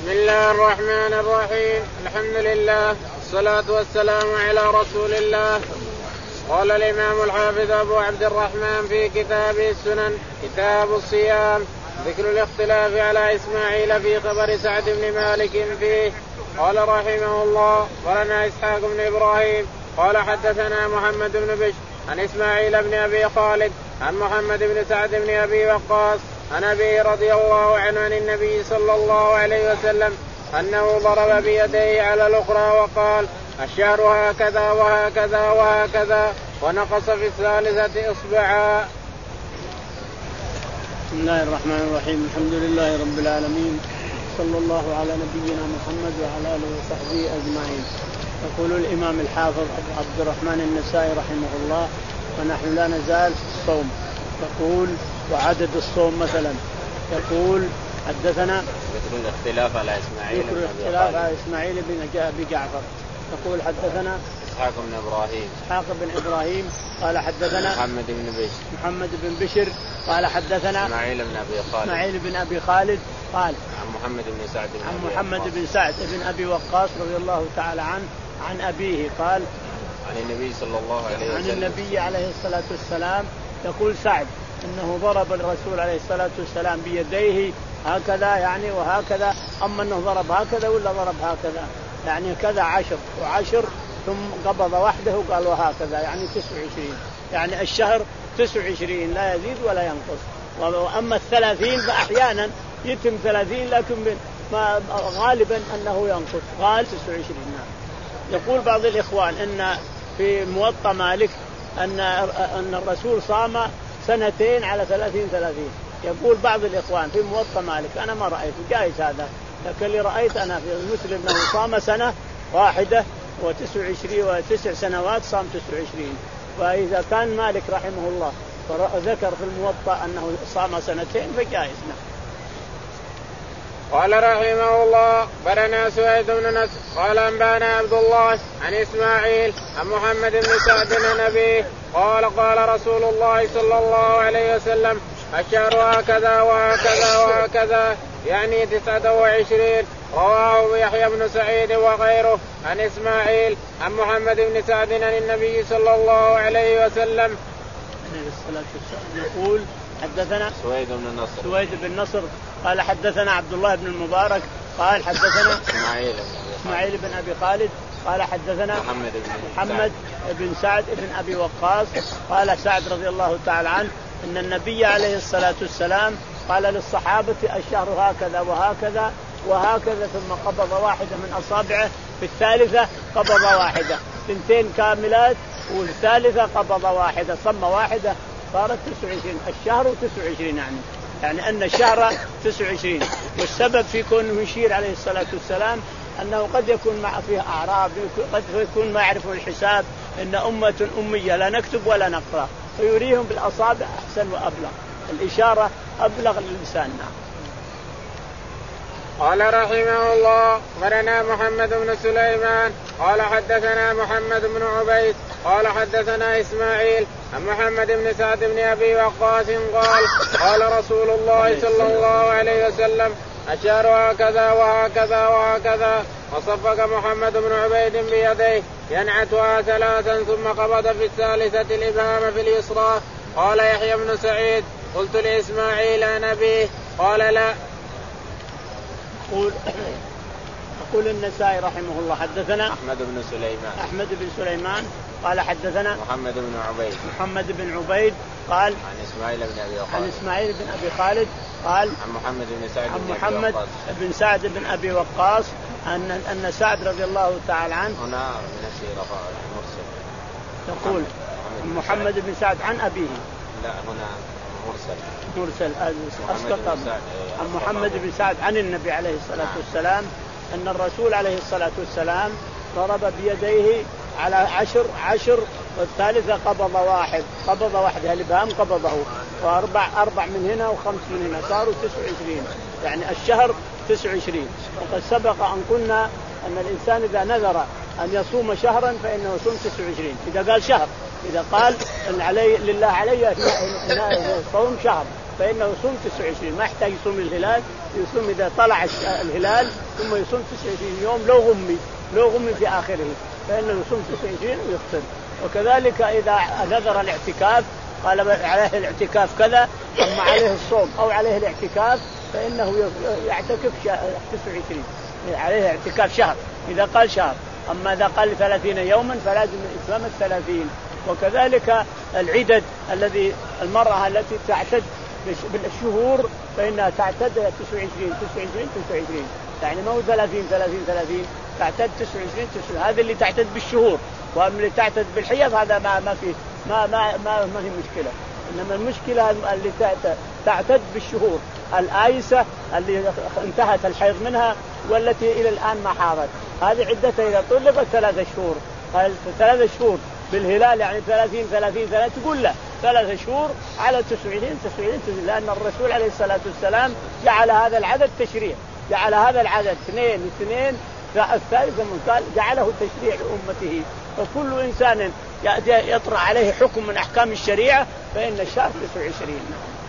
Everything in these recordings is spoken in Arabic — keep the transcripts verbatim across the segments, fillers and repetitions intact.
بسم الله الرحمن الرحيم. الحمد لله والصلاة والسلام على رسول الله. قال الإمام الحافظ أبو عبد الرحمن في كتابه السنن كتاب الصيام ذكر الاختلاف على إسماعيل في خبر سعد بن مالك فيه. قال رحمه الله ولنا إسحاق بن إبراهيم قال حدثنا محمد بن بشر عن إسماعيل بن أبي خالد عن محمد بن سعد بن أبي وقاص عن أبي رضي الله عنه عن النبي صلى الله عليه وسلم أنه ضرب بيديه على الأخرى وقال الشهر هكذا وهكذا وهكذا ونقص في الثالثة إصبعا. بسم الله الرحمن الرحيم. الحمد لله رب العالمين صلى الله على نبينا محمد وعلى آله وصحبه أجمعين. يقول الإمام الحافظ أبو عبد الرحمن النسائي رحمه الله ونحن لا نزال في الصوم. يقول وعدد الصوم مثلا يقول حدثنا ذكر الاختلاف على إسماعيل ذكر الاختلاف على إسماعيل بن جعفر. يقول حدثنا إسحاق بن إبراهيم إسحاق بن إبراهيم قال حدثنا محمد بن بشر محمد بن بشر قال حدثنا إسماعيل بن أبي خالد إسماعيل بن أبي خالد قال عن محمد بن سعد بن عن محمد بن سعد بن أبي وقاص رضي الله تعالى عنه عن أبيه قال عن النبي صلى الله عليه وسلم عن النبي عليه الصلاة والسلام يقول سعد إنه ضرب الرسول عليه الصلاة والسلام بيديه هكذا يعني وهكذا. أما أنه ضرب هكذا ولا ضرب هكذا يعني كذا عشر وعشر ثم قبض وحده وقال وهكذا يعني تسع وعشرين يعني الشهر تسع وعشرين لا يزيد ولا ينقص. وأما الثلاثين فأحيانا يتم ثلاثين لكن ما غالبا أنه ينقص قال تسع وعشرين. يقول بعض الإخوان إن في موطأ مالك أن أن الرسول صام سنتين على ثلاثين ثلاثين. يقول بعض الإخوان في موطأ مالك أنا ما رأيت جائز هذا، لكن اللي رأيت أنا في المسلم أنه صام سنة واحدة وتسع وعشرين وتسع سنوات صام تسع وعشرين. وإذا كان مالك رحمه الله ذكر في الموطأ أنه صام سنتين فجائز. قال رحمه الله برنا سويد بن نصر قال أنبانا عبد الله عن إسماعيل عن محمد بن سعد بن أبيه قال قال رسول الله صلى الله عليه وسلم الشهر هكذا وهكذا وهكذا يعني تسعة وعشرين. رواه يحيى بن سعيد وغيره عن إسماعيل عن محمد بن سعد عن النبي صلى الله عليه وسلم. يقول حدثنا سويد بن نصر سويد بن نصر قال حدثنا عبد الله بن المبارك قال حدثنا إسماعيل إسماعيل بن أبي خالد قال حدثنا محمد بن محمد بن سعد بن أبي وقاص قال سعد رضي الله تعالى عنه إن النبي عليه الصلاة والسلام قال للصحابة الشهر هكذا وهكذا وهكذا ثم قبض واحدة من أصابعه في الثالثة قبض واحدة اثنتين كاملات والثالثة قبض واحدة صم واحدة صارت تسع وعشرين. الشهر تسع وعشرين يعني يعني أن الشهر تسع وعشرين. والسبب في كونه يشير عليه الصلاة والسلام أنه قد يكون مع فيه أعراب قد يكون ما يعرفون الحساب إن أمة أمية لا نكتب ولا نقرأ فيريهم بالأصابع أحسن وأبلغ. الإشارة أبلغ للإنسان. قال رحمه الله برنا محمد بن سليمان قال حدثنا محمد بن عبيد قال حدثنا إسماعيل عن محمد بن سعد بن أبي وقاص قال قال رسول الله صلى الله عليه وسلم الشهر هكذا وهكذا وهكذا. وصفق محمد بن عبيد بيديه ينعتها ثلاثا ثم قبض في الثالثة الإبهام في اليسرى. قال يحيى بن سعيد قلت لإسماعيل عن أبيه قال لا. يقول يقول النسائي رحمه الله حدثنا أحمد بن سليمان أحمد بن سليمان قال حدثنا محمد بن عبيد محمد بن عبيد قال عن إسماعيل بن أبي خالد عن إسماعيل بن أبي خالد قال عن محمد بن سعد عن بن محمد بن سعد بن أبي وقاص أن أن سعد رضي الله تعالى عنه هنا من السيرة مرسل. يقول محمد بن سعد عن أبيه لا هنا مرسل مرسل أسقط عن محمد بن سعد عن النبي عليه الصلاة والسلام أن الرسول عليه الصلاة والسلام ضرب بيديه على عشر عشر والثالثة قبض واحد قبض واحد الإبهام قبضه وأربع أربع من هنا وخمس من هنا صاروا تسع وعشرين يعني الشهر تسع وعشرين. وقد سبق أن قلنا أن الإنسان إذا نذر أن يصوم شهرا فإنه يصوم تسع وعشرين. إذا قال شهر إذا قال إن علي لله علي صوم شهر فإنه يصوم تسع وعشرين ما يحتاج يصوم الهلال يصوم إذا طلع الهلال ثم يصوم تسعة وعشرين يوم لو غمي لو غمي في آخره فإنه يصوم تسعة وعشرين ويفطر. وكذلك إذا نذر الاعتكاف قال عليه الاعتكاف كذا أما عليه الصوم أو عليه الاعتكاف فإنه يعتكف تسعة وعشرين عليه اعتكاف شهر إذا قال شهر. أما إذا قال ثلاثين يوما فلازم الإتمام الثلاثين. وكذلك العدد الذي المرأة التي تعتد بالشهور فإنها تعتد تسعة وعشرين تسعة وعشرين تسعة وعشرين يعني ما هو ثلاثين ثلاثين ثلاثين تعتد تسعة وعشرين تسعة. هذا اللي تعتد بالشهور. وأما اللي تعتد بالحيض هذا ما ما في ما ما ما, ما هي مشكلة. إنما المشكلة اللي تعتد بالشهور الآيسة اللي انتهت الحيض منها والتي إلى الآن ما حاضت هذه عدتها إذا طلقت ثلاثة شهور. ثلاثة شهور بالهلال يعني ثلاثين ثلاثين ثلاثين تقول له ثلاثة شهور على تسعة وعشرين تسعة وعشرين لأن الرسول عليه الصلاة والسلام جعل هذا العدد تشريع جعل هذا العدد اثنين اثنين الثالث من قال جعله تشريع لأمته. فكل إنسان يطرأ عليه حكم من أحكام الشريعة فإن الشهر تسعة وعشرين.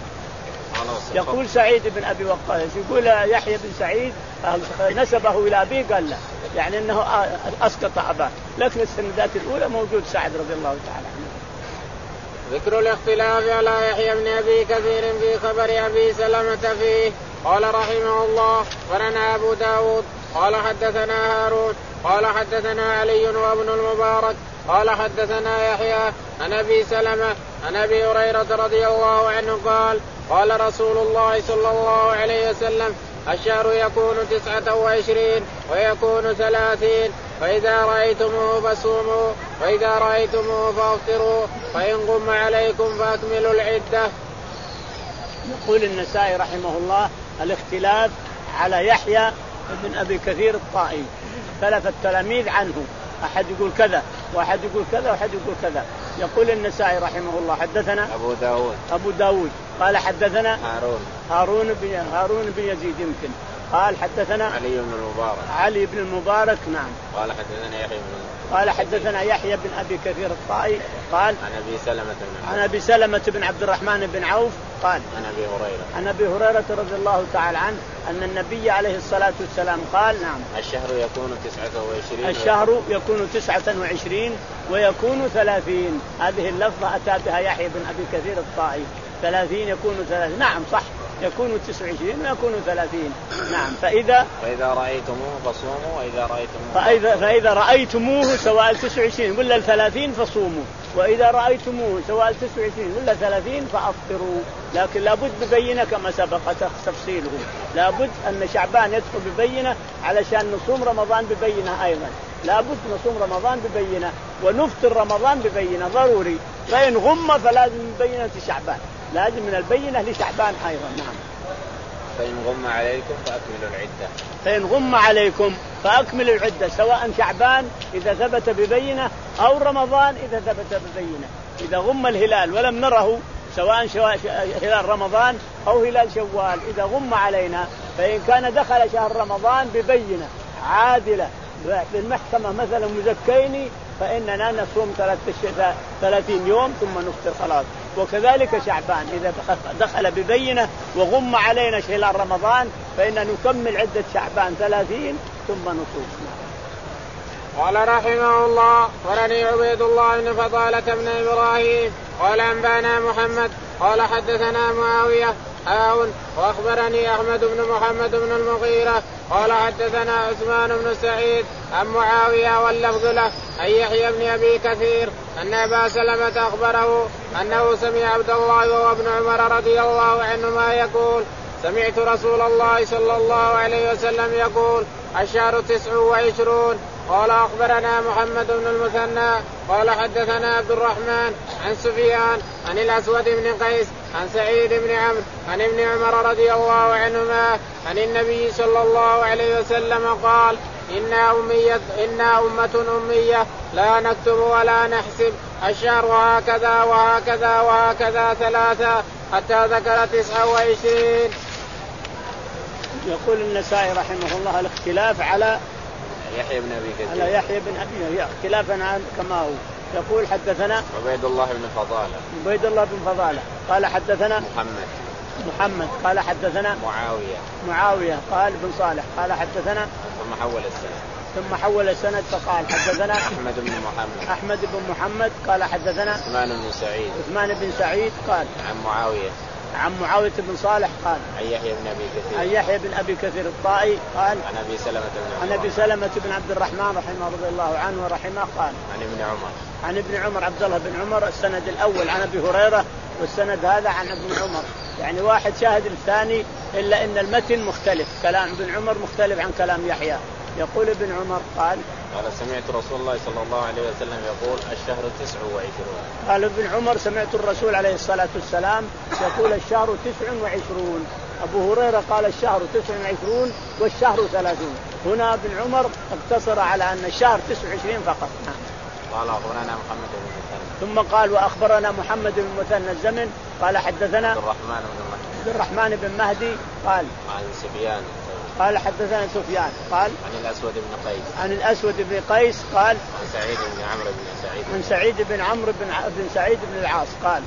يقول سعيد بن أبي وقاص يقول يحيى بن سعيد نسبه إلى أبيه قال لا يعني أنه أسقط أباه لكن السندات الأولى موجود سعد رضي الله تعالى عنه. ذكر الاختلاف على يحيى بن أبي كثير في خبر أبي سلمة فيه. قال رحمه الله ولنا أبو داود قال حدثنا هارون قال حدثنا علي وابن المبارك قال حدثنا يحيى عن أبي سلمة عن أبي هريرة رضي الله عنه قال قال رسول الله صلى الله عليه وسلم الشهر يكون تسعة وعشرين ويكون ثلاثين فإذا رأيتموه فصوموا وإذا رأيتموه فافطروا فإن غم عليكم فأكملوا العدة. يقول النسائي رحمه الله الاختلاف على يحيى بن أبي كثير الطائي اختلف التلاميذ عنه أحد يقول كذا وأحد يقول كذا وأحد يقول كذا. يقول النسائي رحمه الله حدثنا أبو داود أبو داود قال حدثنا هارون هارون بن هارون بن يزيد يمكن قال حدثنا علي بن المبارك علي بن المبارك نعم قال حدثنا يحيى بن قال حدثنا يحيى بن أبي كثير الطائي قال عن أبي سلمة بن عن أبي سلمة بن عبد الرحمن بن عوف قال عن أبي هريرة عن أبي هريرة رضي الله تعالى عنه أن النبي عليه الصلاة والسلام قال نعم الشهر يكون تسعة وعشرين الشهر يكون تسعة وعشرين ويكون ثلاثين. هذه اللفظة أتى بها يحيى بن أبي كثير الطائي ثلاثين يكون ثلاثين نعم صح يكون تسعة وعشرين ويكون ثلاثين نعم. فإذا فإذا رأيتموه فصوموا وإذا رأيتموه فإذا, فإذا رأيتموه سواء تسعة وعشرين ولا ثلاثين فصوموا وإذا رأيتموه سواء تسعة وعشرين ولا ثلاثين فأفطروا. لكن لابد ببينة كما سبق تفصيله لابد أن شعبان يدخل ببينة علشان نصوم رمضان ببينة أيضا لابد نصوم رمضان ببينة ونفطر رمضان ببينة ضروري. فإن غم فلازم ببينة شعبان لازم من البينة لشعبان أيضا نعم. فإن غم عليكم فأكملوا العدة فإن غم عليكم فأكملوا العدة سواء شعبان إذا ثبت ببينة أو رمضان إذا ثبت ببينة. إذا غم الهلال ولم نره سواء هلال رمضان أو هلال شوال إذا غم علينا فإن كان دخل شهر رمضان ببينة عادلة بالمحكمة مثلا مزكيني فإننا نصوم ثلاثين يوم ثم نفطر خلاص. وكذلك شعبان إذا دخل ببينة وغم علينا هلال رمضان فإننا نكمل عدة شعبان ثلاثين ثم نصوم. قال رحمه الله ورني عبيد الله بن فضالة بن إبراهيم قال أنبانا محمد قال حدثنا معاوية هاون وأخبرني أحمد بن محمد بن المغيرة قال حدثنا عثمان بن سعيد عن معاوية واللفظ له عن يحيى بن أبي كثير أن أبا سلمة أخبره أنه سمع عبد الله وهو ابن عمر رضي الله عنهما يقول سمعت رسول الله صلى الله عليه وسلم يقول الشهر تسع وعشرون. قال أخبرنا محمد بن المثنى قال حدثنا عبد الرحمن عن سفيان عن الأسود بن قيس عن سعيد بن عمرو عن ابن عمر رضي الله عنهما عن النبي صلى الله عليه وسلم قال إنا أمية إنا أمة أمية لا نكتب ولا نحسب الشهر وهكذا وهكذا وهكذا ثلاثة حتى ذكر تسعة وعشرين. يقول النسائي رحمه الله الاختلاف على يحيى بن أبي كثير على يحيى بن أبي اختلافا عن كما هو. يقول حدثنا عبيد الله بن فضالة عبيد الله بن فضالة قال حدثنا محمد محمد قال حدثنا معاوية معاوية قال بن صالح قال حدثنا ثم حول السند ثم حول السند فقال حدثنا أحمد بن محمد أحمد بن محمد قال حدثنا عثمان بن سعيد عثمان بن سعيد قال عن معاوية عن معاوية بن صالح قال عن يحيى بن أبي كثير عن يحيى بن أبي كثير الطائي قال عن أبي سلمة بن عن أبي سلمة بن عبد الرحمن رحمه رضي الله عنه ورحمه قال عن ابن عمر عن ابن عمر عبد الله بن عمر السند الأول عن أبي هريرة والسند هذا عن ابن عمر، يعني واحد شاهد الثاني إلا إن المتن مختلف، كلام ابن عمر مختلف عن كلام يحيى. يقول ابن عمر قال قال سمعت رسول الله صلى الله عليه وسلم يقول الشهر تسع وعشرون. قال ابن عمر سمعت الرسول عليه الصلاة والسلام يقول الشهر تسع وعشرون. أبو هريرة قال الشهر تسع وعشرون والشهر ثلاثون. هنا ابن عمر اقتصر على أن الشهر تسع وعشرين فقط. قال أخبرنا محمد بن المثنى ثم قال وأخبرنا محمد بن المثنى الزمن قال حدثنا عبد الرحمن بن مهدي عبد الرحمن بن مهدي قال عن سفيان قال حدثنا سفيان قال عن الأسود بن قيس عن الأسود بن قيس قال عن سعيد بن عمرو بن سعيد عن سعيد بن عمرو بن, ع... بن سعيد بن العاص قال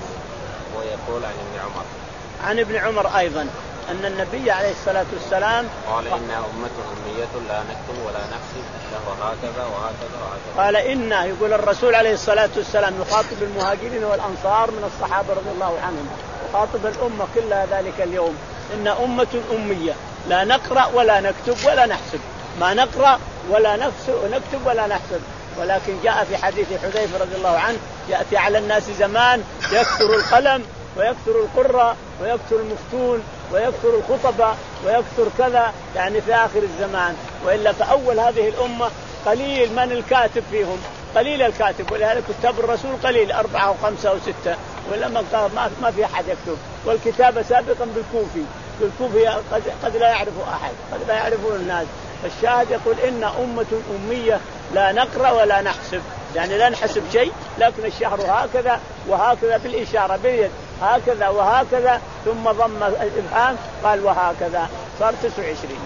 ويقول عن ابن عمر عن ابن عمر أيضا أن النبي عليه الصلاة والسلام قال إنها أمة أمية لا نكتب ولا نحسب الشهر هكذا وهكذا وهكذا. قال إنه يقول الرسول عليه الصلاة والسلام يخاطب المهاجرين والأنصار من الصحابة رضي الله عنهم، يخاطب الأمة كلها ذلك اليوم إن أمة أمية لا نقرأ ولا نكتب ولا نحسب، ما نقرأ ولا نكتب ولا نحسب. ولكن جاء في حديث حذيفة رضي الله عنه يأتي على الناس زمان يكثر القلم ويكثر القراء ويكثر المفتون ويكثر الخطبة ويكثر كذا، يعني في آخر الزمان. وإلا فأول هذه الأمة قليل من الكاتب فيهم، قليل الكاتب، ولهذا كتاب الرسول قليل أربعة أو خمسة أو ستة، ولا ما ما في أحد يكتب. والكتابة سابقا بالكوفي، بالكوفي قد, قد لا يعرفه أحد، قد لا يعرفه الناس. الشاهد يقول إن أمة أمية لا نقرأ ولا نحسب، يعني لا نحسب شيء، لكن الشهر هكذا وهكذا بالإشارة باليد هكذا وهكذا، ثم ضم الإبهام قال وهكذا، صار تسع وعشرين.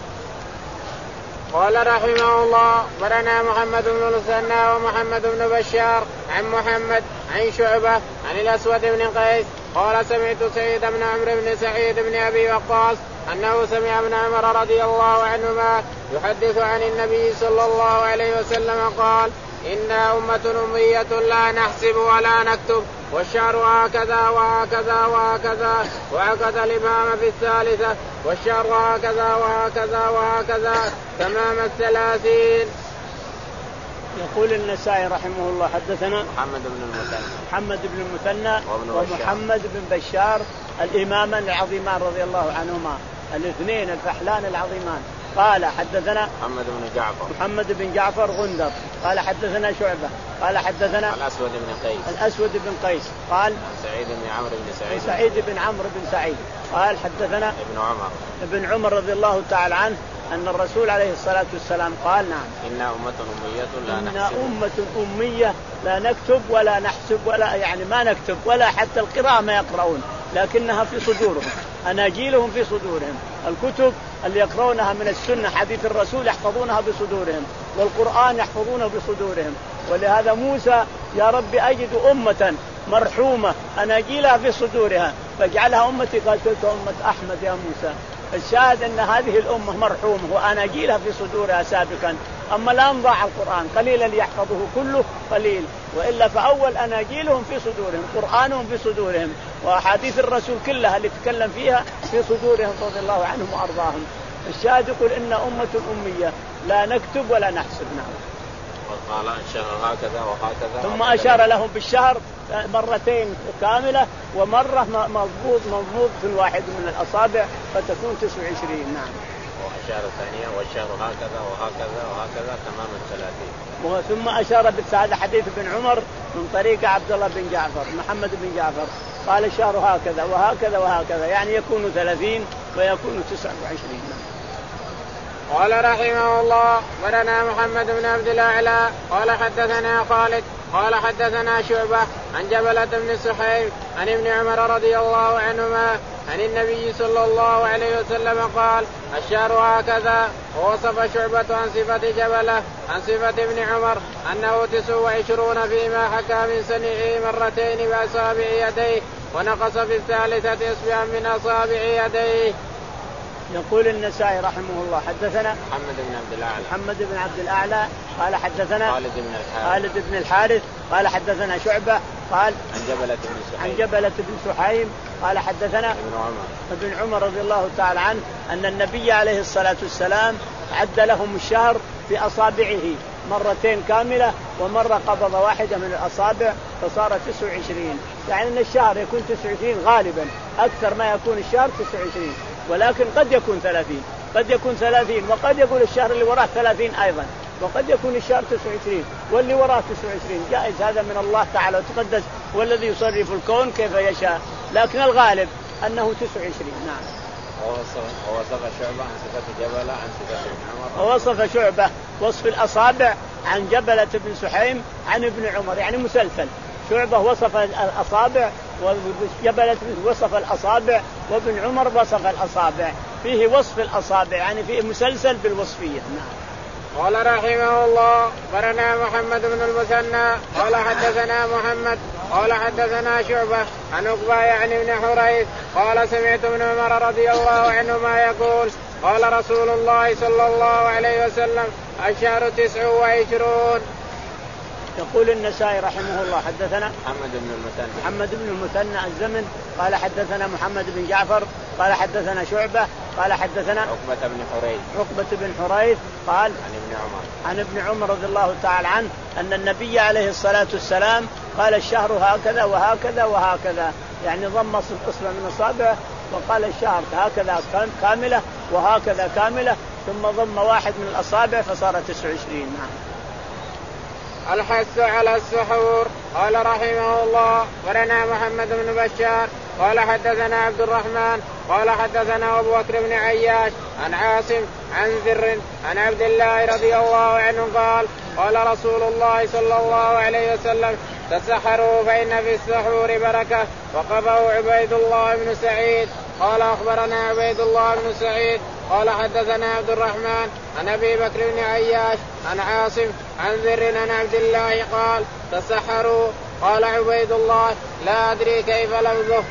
قال رحمه الله برنا محمد بن المثنى ومحمد بن بشار عن محمد عن شعبة عن الأسود بن قيس قال سمعت سعيد بن عمرو بن سعيد بن أبي وقاص أنه سمع ابن عمر رضي الله عنهما يحدث عن النبي صلى الله عليه وسلم قال إنا أمة أمية لا نحسب ولا نكتب والشهر هكذا وهكذا وهكذا وعقد الإمام في الثالثة والشهر هكذا وهكذا وهكذا تمام الثلاثين. يقول النسائي رحمه الله حدثنا محمد بن المثنى محمد بن المثنى ومحمد بن بشار الإمامان العظيمان رضي الله عنهما، الاثنين الفحلان العظيمان. قال حدثنا محمد بن جعفر محمد بن جعفر غندر قال حدثنا شعبة قال حدثنا الأسود بن قيس الأسود بن قيس قال سعيد بن عمرو بن سعيد سعيد بن عمرو بن سعيد قال حدثنا ابن عمر ابن عمر رضي الله تعالى عنه أن الرسول عليه الصلاة والسلام قال نعم إن أمة أمية لا إن نحسب أمة أمية لا نكتب ولا نحسب ولا يعني ما نكتب ولا حتى القراءة ما يقرؤون، لكنها في صدورهم، أناجيلهم في صدورهم، الكتب اللي يقرؤونها من السنة حديث الرسول يحفظونها بصدورهم، والقرآن يحفظونه بصدورهم. ولهذا موسى يا رب أجد أمة مرحومة أناجيلها في صدورها فاجعلها أمتي، قال تلك أمة أحمد يا موسى. الشاهد أن هذه الأمة مرحومة وأناجيلها في صدورها سابقا، أما الآن ضاع القرآن قليلا يحفظه كله قليل، وإلا فأول أناجيلهم في صدورهم، قرآنهم في صدورهم، وأحاديث الرسول كلها اللي تكلم فيها في صدورهم رضي الله عنهم وأرضاهم. الشاهد يقول إن أمة أمية لا نكتب ولا نحسب. نعم. وقال الشهر هكذا وهكذا ثم أشار لهم بالشهر مرتين كاملة ومرة مضبوط مضبوط في الواحد من الأصابع فتكون تسع وعشرين. نعم. وأشار الثانية والشهر هكذا وهكذا وهكذا تمام الثلاثين. ثم أشار بالسعادة حديث ابن عمر من طريق عبد الله بن جعفر محمد بن جعفر قال الشهر هكذا وهكذا وهكذا، يعني يكون ثلاثين ويكون تسع وعشرين. قال رحمه الله ولنا محمد بن عبد الأعلى قال حدثنا خالد قال حدثنا شعبة عن جبلة بن سحيم عن ابن عمر رضي الله عنهما عن النبي صلى الله عليه وسلم قال الشهر هكذا. ووصف شعبة عن صفة جبلة عن صفة ابن عمر أنه تسع وعشرون فيما حكى من سنعه مرتين بأصابع يديه ونقص في الثالثة إصبعا من أصابع يديه. يقول النسائي رحمه الله حدثنا محمد بن عبد الأعلى محمد بن عبد الأعلى قال حدثنا خالد بن الحارث خالد بن الحارث قال حدثنا شعبة قال عن جبلة بن سحيم عن جبلة بن سحيم قال حدثنا ابن عمر ابن عمر رضي الله تعالى عنه أن النبي عليه الصلاة والسلام عد لهم الشهر في أصابعه مرتين كاملة ومرة قبض واحدة من الأصابع فصار تسع وعشرين. يعني أن الشهر يكون تسع وعشرين غالبا، أكثر ما يكون الشهر تسع وعشرين، ولكن قد يكون ثلاثين قد يكون ثلاثين وقد يكون الشهر اللي وراه ثلاثين أيضا، وقد يكون الشهر تسع وعشرين واللي وراه تسع وعشرين. جائز هذا من الله تعالى وتقدس، والذي يصرف الكون كيف يشاء، لكن الغالب أنه تسع وعشرين. نعم. ووصف شعبة عن صفة جبلة عن صفة ابن عمر. ووصف شعبة وصف الأصابع عن جبلة بن سحيم عن ابن عمر، يعني مسلسل. شعبة وصف الأصابع وجبلة وصف الأصابع وابن عمر وصف الأصابع، فيه وصف الأصابع يعني فيه مسلسل بالوصفية. نعم. قال رحمه الله برنا محمد بن المثنى قال حدثنا محمد قال حدثنا شعبة عن عقبة يعني بن حريث قال سمعت ابن عمر رضي الله عنهما يقول قال رسول الله صلى الله عليه وسلم الشهر تسع وعشرون. يقول النسائي رحمه الله حدثنا محمد بن المثنى محمد بن المثنى الزمن قال حدثنا محمد بن جعفر قال حدثنا شعبة قال حدثنا عقبة بن حريث عقبة بن حريث قال عن ابن عمر عن ابن عمر رضي الله تعالى عنه أن النبي عليه الصلاة والسلام قال الشهر هكذا وهكذا وهكذا، يعني ضم أصبع من أصابعه وقال الشهر هكذا كاملة وهكذا كاملة، ثم ضم واحد من الأصابع فصار تسع وعشرين. نعم. الحث على السحور. قال رحمه الله ورنا محمد بن بشار قال حدثنا عبد الرحمن قال حدثنا أبو بكر بن عياش عن عاصم عن ذر عن عبد الله رضي الله عنه قال قال رسول الله صلى الله عليه وسلم تسحروا فإن في السحور بركة. وقبه عبيد الله بن سعيد قال أخبرنا عبيد الله بن سعيد قال حدثنا عبد الرحمن عن أبي بكر بن عياش عن عاصم عن ذر عن عبد الله قال تسحروا. قال عبيد الله لا أدري كيف لفظه.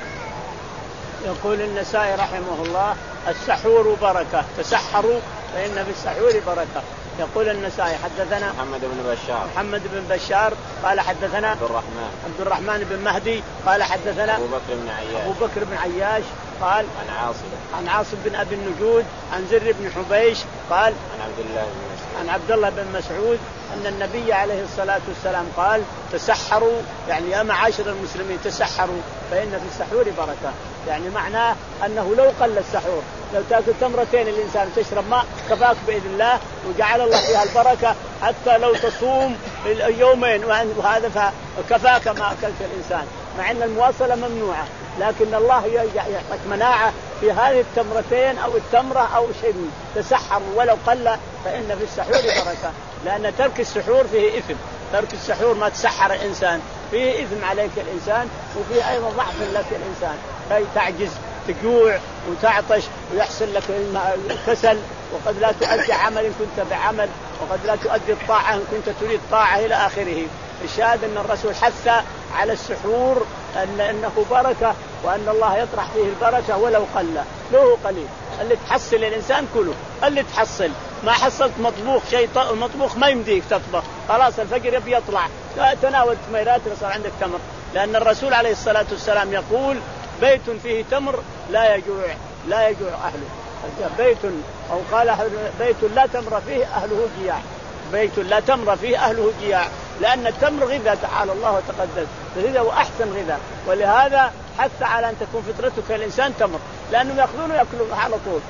يقول النسائي رحمه الله السحور بركة، تسحروا فإن في السحور بركة. يقول النسائي حدثنا محمد بن بشار محمد بن بشار قال حدثنا عبد الرحمن عبد الرحمن بن مهدي قال حدثنا أبو بكر بن عياش أبو بكر بن عياش قال عن عاصم عن عاصم بن أبي النجود عن زر بن حبيش قال عن عبد الله بن مسعود عن عبد الله بن مسعود أن النبي عليه الصلاة والسلام قال تسحروا، يعني يا معاشر المسلمين تسحروا فإن في السحور بركة. يعني معناه أنه لو قل السحور، لو تأكل تمرتين الإنسان تشرب ماء كفاك بإذن الله وجعل الله فيها البركة، حتى لو تصوم يومين وهذا فكفاك ما أكلت الإنسان، مع أن المواصلة ممنوعة، لكن الله يعطيك مناعة في هذه التمرتين أو التمرة أو شيء. تسحروا ولو قل فإن في السحور بركة، لأن ترك السحور فيه إثم. ترك السحور ما تسحر الإنسان فيه إثم عليك الإنسان، وفيه أيضا ضعف لك الإنسان، أي تعجز تجوع وتعطش ويحصل لك كسل، وقد لا تؤدي عمل إن كنت بعمل، وقد لا تؤدي الطاعة إن كنت تريد طاعة إلى آخره. الشاهد أن الرسول حث على السحور أن إنه بركة، وأن الله يطرح فيه البركة ولو قل، له قليل. اللي تحصل الإنسان كله، اللي تحصل ما حصلت مطبوخ شيء مطبوخ ما يمديك تطبخ، خلاص الفجر يبي يطلع تناول تميرات وصار عندك تمر، لأن الرسول عليه الصلاة والسلام يقول بيت فيه تمر لا يجوع لا يجوع أهله. بيت أو قال بيت لا تمر فيه أهله جياع، بيت لا تمر فيه أهله جياع، لأن التمر غذاء تعالى الله وتقدس، غذاء وأحسن غذاء، ولهذا حث على أن تكون فطرتك الإنسان تمر، لأنهم يأخذون يأكلون على طول.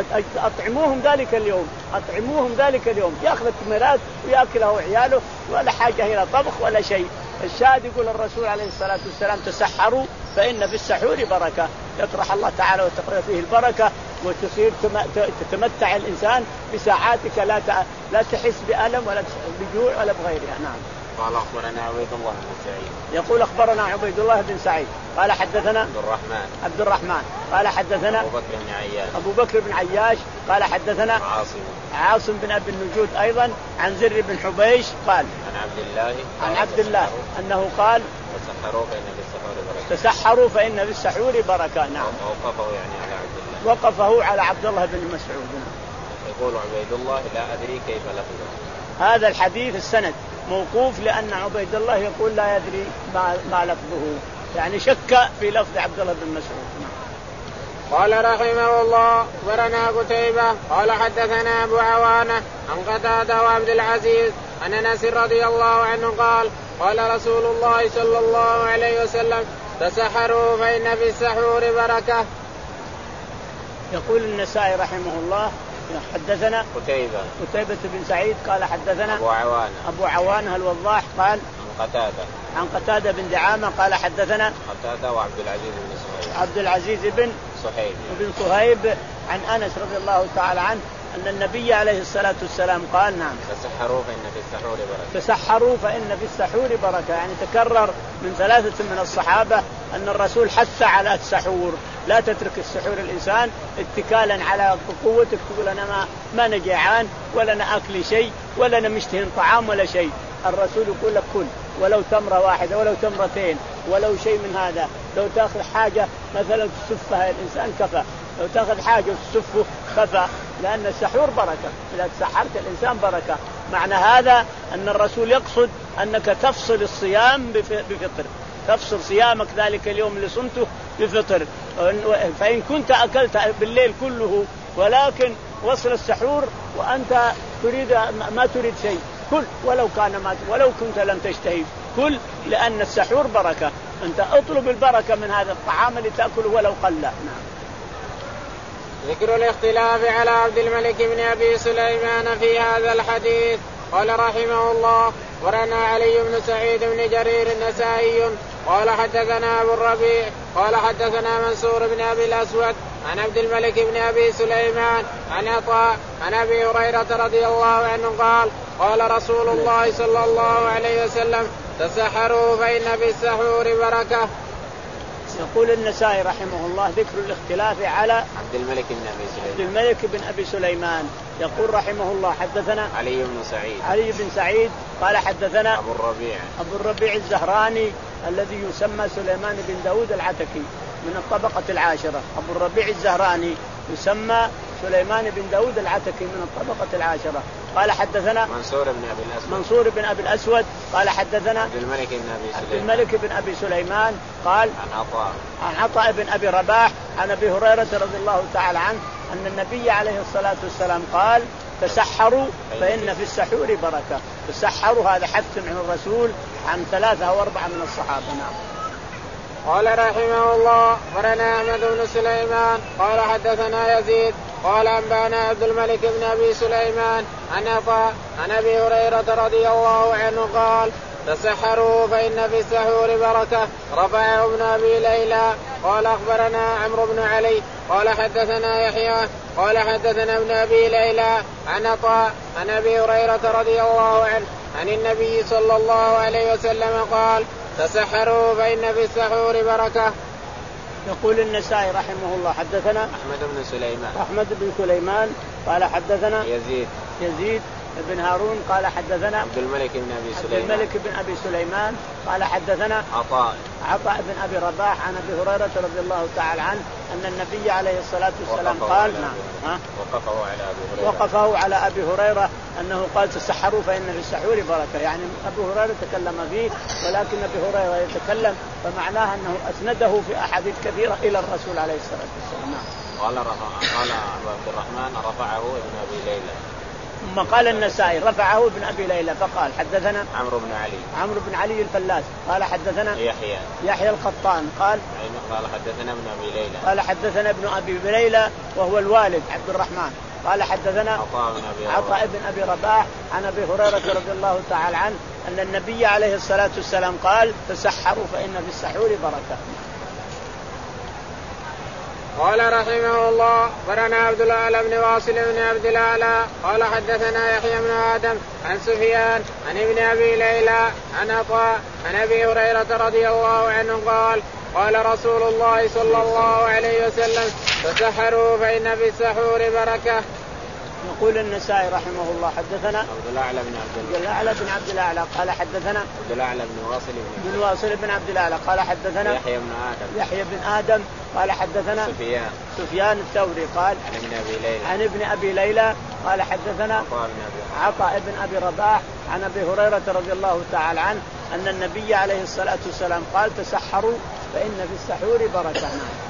أطعموهم ذلك اليوم أطعموهم ذلك اليوم يأخذ التمرات ويأكله عياله ولا حاجة إلى طبخ ولا شيء. الشاهد يقول الرسول عليه الصلاة والسلام تسحروا فإن في السحور بركة، يطرح الله تعالى وتقرأ فيه البركة، وتصير تتمتع الإنسان بساعاتك لا لا تحس بألم ولا بجوع ولا بغيرها. نعم. قال أخبرنا عبيد الله بن سعيد يقول أخبرنا عبيد الله بن سعيد قال حدثنا عبد الرحمن عبد الرحمن قال حدثنا أبو بكر بن عياش أبو بكر بن عياش قال حدثنا عاصم عاصم بن أبي النجود أيضا عن زر بن حبيش قال عن عبد الله عن عبد الله أنه قال تسحروا فإن في السحور بركة تسحروا فإن في السحور بركة. نعم. وقفه يعني على عبد الله. وقفه على عبد الله بن مسعود. يقول عبيد الله لا أدري كيف لفظه. هذا الحديث السند موقوف لأن عبيد الله يقول لا يدري ما, ما لفظه، يعني شك في لفظ عبد الله بن مسعود. قال رحمه الله ورنا قتيبة قال حدثنا أبو عوانة عن قتادة وعبد العزيز عن أنس رضي الله عنه قال قال رسول الله صلى الله عليه وسلم تسحروا فإن في السحور بركة. يقول النسائي رحمه الله حدثنا قتيبة قتيبة بن سعيد قال حدثنا أبو عوانة أبو عوانة الوضاح قال عن قتادة عن قتادة بن دعامة قال حدثنا قتادة وعبد العزيز بن صهيب عبد العزيز بن صهيب بن صهيب عن أنس رضي الله تعالى عنه أن النبي عليه الصلاة والسلام قال نعم تسحروا فإن في السحور بركة. تسحروا فإن في السحور بركة، يعني تكرر من ثلاثة من الصحابة أن الرسول حث على السحور، لا تترك السحور الإنسان اتكالا على قوتك تقول أنا ما, ما نجعان ولا أنا أكل شيء ولا أنا مشتهن طعام ولا شيء. الرسول يقول لك كل ولو تمرة واحدة ولو تمرتين ولو شيء من هذا، لو تأخذ حاجة مثلا تسفها الإنسان كفى، لو تأخذ حاجة وتسفه كفى، لأن السحور بركة، إذا تسحرت الإنسان بركة. معنى هذا أن الرسول يقصد أنك تفصل الصيام بفطر، تفصل صيامك ذلك اليوم اللي صمته بفطر. فإن كنت أكلت بالليل كله ولكن وصل السحور وأنت تريد ما تريد شيء كل ولو كان ما ولو كنت لم تشتهي كل، لأن السحور بركة، أنت اطلب البركة من هذا الطعام اللي تأكله ولو قل. نعم. ذكر الاختلاف على عبد الملك بن أبي سليمان في هذا الحديث. قال رحمه الله ورنا علي بن سعيد بن جرير النسائي قال حدثنا أبو الربيع قال حدثنا منصور بن أبي الأسود عن عبد الملك بن أبي سليمان عن عطاء عن أبي هريرة رضي الله عنه قال قال رسول الله صلى الله عليه وسلم تسحروا فإن في السحور بركة. يقول النسائي رحمه الله ذكر الاختلاف على عبد الملك بن أبي سليمان عبد الملك بن أبي سليمان. يقول رحمه الله حدثنا علي بن سعيد علي بن سعيد قال حدثنا أبو الربيع أبو الربيع الزهراني الذي يسمى سليمان بن داود العتكي من الطبقة العاشرة. أبو الربيع الزهراني يسمى سليمان بن داود العتكي من الطبقة العاشرة. قال حدثنا منصور بن أبي الأسود منصور بن أبي الأسود قال حدثنا عبد الملك بن أبي عبد الملك بن أبي سليمان قال عن عطاء عن عطاء بن أبي رباح عن أبي هريرة رضي الله تعالى عنه أن النبي عليه الصلاة والسلام قال تسحروا فإن في السحور بركة. تسحروا هذا حث من الرسول عن ثلاثة أو أربعة من الصحابة. نعم. قال رحمه الله ورنا أحمد بن سليمان قال حدثنا يزيد قال أنبانا عبد الملك بن أبي سليمان عن عطاء عن أبي هريرة رضي الله عنه قال تسحروا فإن في السحور بركة. رفعه ابن أبي ليلى قال أخبرنا عمرو بن علي قال حدثنا يحيى قال حدثنا ابن أبي ليلى عن عطاء عن أبي هريرة رضي الله عنه عن النبي صلى الله عليه وسلم قال تسحروا فإن في السحور بركة. يقول النسائي رحمه الله حدثنا أحمد بن سليمان أحمد بن سليمان قال حدثنا يزيد يزيد بن هارون قال حدثنا عبد الملك بن أبي سليمان عبد الملك بن أبي سليمان قال حدثنا عطاء عطاء بن أبي رباح عن أبي هريرة رضي الله تعالى عنه أن النبي عليه الصلاة والسلام قال نعم وقفه على أبي هريرة وقفه على أبي هريرة أنه قال تسحروا فإن في السحور بركة، يعني أبو هريرة تكلم فيه ولكن أبي هريرة يتكلم فمعناها أنه أسنده في أحاديث كثيرة إلى الرسول عليه الصلاة والسلام. قال رفع قال عبد الرحمن رفعه ابن أبي ليلى ثم قال النسائي رفعه ابن أبي ليلى فقال حدثنا عمرو بن علي عمرو بن علي الفلاس قال حدثنا يحيى يحيى القطان قال قال حدثنا ابن أبي ليلى قال حدثنا ابن أبي ليلى وهو الوالد عبد الرحمن قال حدثنا عطاء بن أبي عطاء بن أبي رباح عن أبي هريرة رضي الله تعالى عنه أن النبي عليه الصلاة والسلام قال تسحروا فإن في السحور بركة. قال رحمه الله ورنا عبد الأعلى بن واصل بن عبد الأعلى قال حدثنا يحيى بن آدم عن سفيان عن ابن أبي ليلى عن عطاء عن أبي هريرة رضي الله عنه قال قال رسول الله صلى الله عليه وسلم تسحروا فإن في السحور بركة. يقول النسائي رحمه الله حدثنا عبد الأعلى بن عبد الأعلى بن عبد الأعلى قال حدثنا عبد الأعلى بن واصل بن واصل بن عبد الأعلى قال حدثنا يحيى بن آدم يحيى بن آدم قال حدثنا سفيان سفيان الثوري قال عن ابن أبي ليلى عن ابن أبي ليلى قال حدثنا عطاء بن أبي رباح عن أبي هريرة رضي الله تعالى عنه أن النبي عليه الصلاة والسلام قال تسحروا فإن في السحور بركة.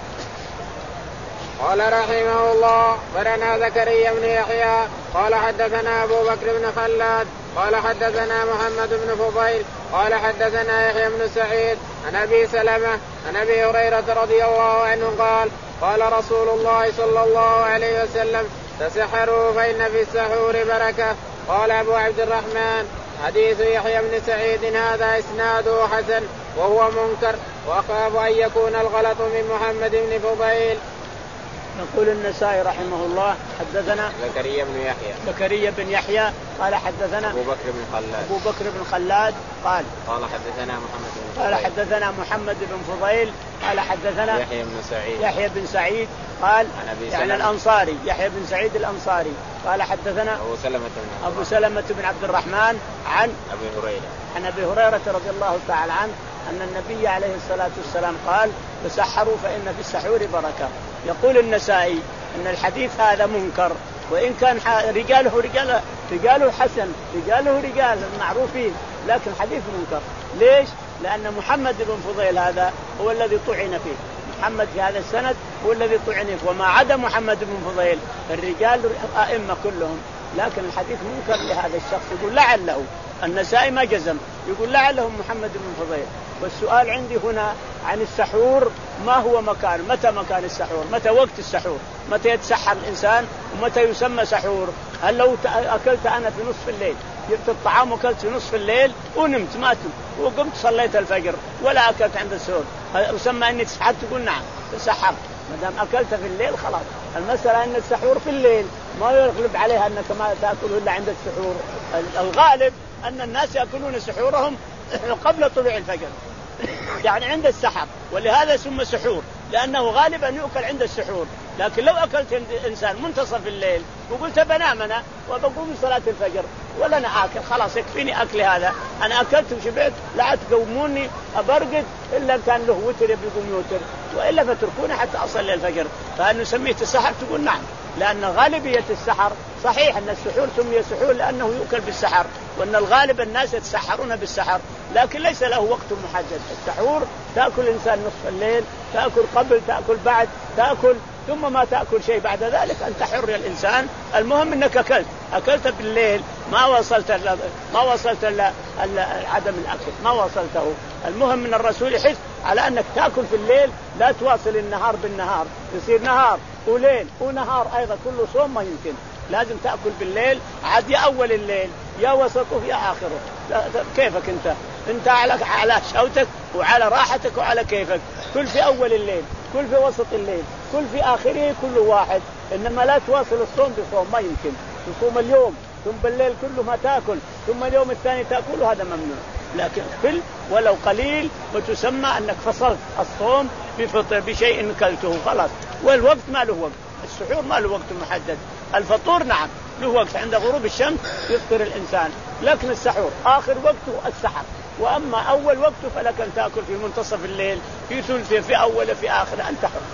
قال رحمه الله برنا زكريا بن يحيى قال حدثنا أبو بكر بن خلاد قال حدثنا محمد بن فضيل قال حدثنا يحيى بن سعيد عن أبي سلمة عن أبي هريرة رضي الله عنه قال قال رسول الله صلى الله عليه وسلم تسحروا فإن في السحور بركة. قال أبو عبد الرحمن حديث يحيى بن سعيد هذا إسناده حسن وهو منكر وأخاف أن يكون الغلط من محمد بن فضيل. يقول النسائي رحمه الله حدثنا زكريا بن يحيى زكريا بن يحيى قال حدثنا أبو بكر بن خلاد أبو بكر بن خلاد قال قال حدثنا محمد بن قال حدثنا محمد بن فضيل قال حدثنا يحيى بن سعيد يحيى بن سعيد قال يعني الأنصاري يحيى بن سعيد الأنصاري قال حدثنا أبو سلمة بن أبو سلمة بن عبد الرحمن عن أبي هريرة عن أبي هريرة رضي الله تعالى عنه أن النبي عليه الصلاة والسلام قال تسحروا فإن في السحور بركة. يقول النسائي أن الحديث هذا منكر وإن كان رجاله رجال رجاله حسن رجاله رجال معروفين لكن حديث منكر. ليش؟ لأن محمد بن فضيل هذا هو الذي طعن فيه. محمد في هذا السند هو الذي طعن فيه وما عدا محمد بن فضيل الرجال أئمة كلهم لكن الحديث منكر لهذا الشخص. يقول لعله النسائي ما جزم يقول لعله محمد بن فضيل. والسؤال عندي هنا عن السحور ما هو مكان متى مكان السحور متى وقت السحور متى يتسحر الإنسان ومتى يسمى سحور؟ هل لو أكلت أنا في نصف الليل جبت الطعام وأكلت في نصف الليل ونمت ما تم وقمت صليت الفجر ولا أكلت عند السحور يسمى أني تسحرت؟ تقول نعم تسحر ما دام أكلت في الليل خلاص. المسألة أن السحور في الليل ما يغلب عليها أنك ما تأكل إلا عند السحور. الغالب أن الناس يأكلون سحورهم قبل طلوع الفجر يعني عند السحر ولهذا سمى سحور لأنه غالبا يؤكل عند السحور. لكن لو أكلت إنسان منتصف الليل وقلت بنام أنا وبقوم صلاة الفجر ولا أنا آكل خلاص يكفيني أكل هذا أنا أكلت وشبعت لا تقوموني أبرقد إلا كان له وتر يقوم يوتر وإلا فتركوني حتى أصلي الفجر. فأنه سميت السحر تقول نعم لأن غالبية السحر صحيح أن السحور سمي سحور لأنه يؤكل بالسحر وأن الغالب الناس يتسحرون بالسحر لكن ليس له وقت محدد. السحور تأكل إنسان نصف الليل تأكل قبل تأكل بعد تأكل ثم ما تأكل شيء بعد ذلك أنت حر يا الإنسان. المهم أنك أكلت أكلت بالليل ما وصلت ما وصلت عدم الأكل ما وصلته. المهم من الرسول يحث على أنك تأكل في الليل لا تواصل النهار بالنهار يصير نهار وليل ونهار أيضا كله صوم ما يمكن. لازم تأكل بالليل عاد يا أول الليل يا وسطه يا آخره كيفك أنت أنت على على شوتك وعلى راحتك وعلى كيفك. كل في أول الليل كل في وسط الليل كل في آخره كل واحد. إنما لا تواصل الصوم بصوم ما يمكن. تصوم اليوم ثم بالليل كله ما تأكل ثم اليوم الثاني تأكل هذا ممنوع. لكن كل ولو قليل وتسمى أنك فصلت الصوم بفطر بشيء كلته خلاص. والوقت ما له وقت. السحور ما له وقت محدد. الفطور نعم له وقت عند غروب الشمس يفطر الإنسان لكن السحور آخر وقته السحر. وأما أول وقته فلك أن تأكل في منتصف الليل في ثلثه في أول في آخر أنت حر.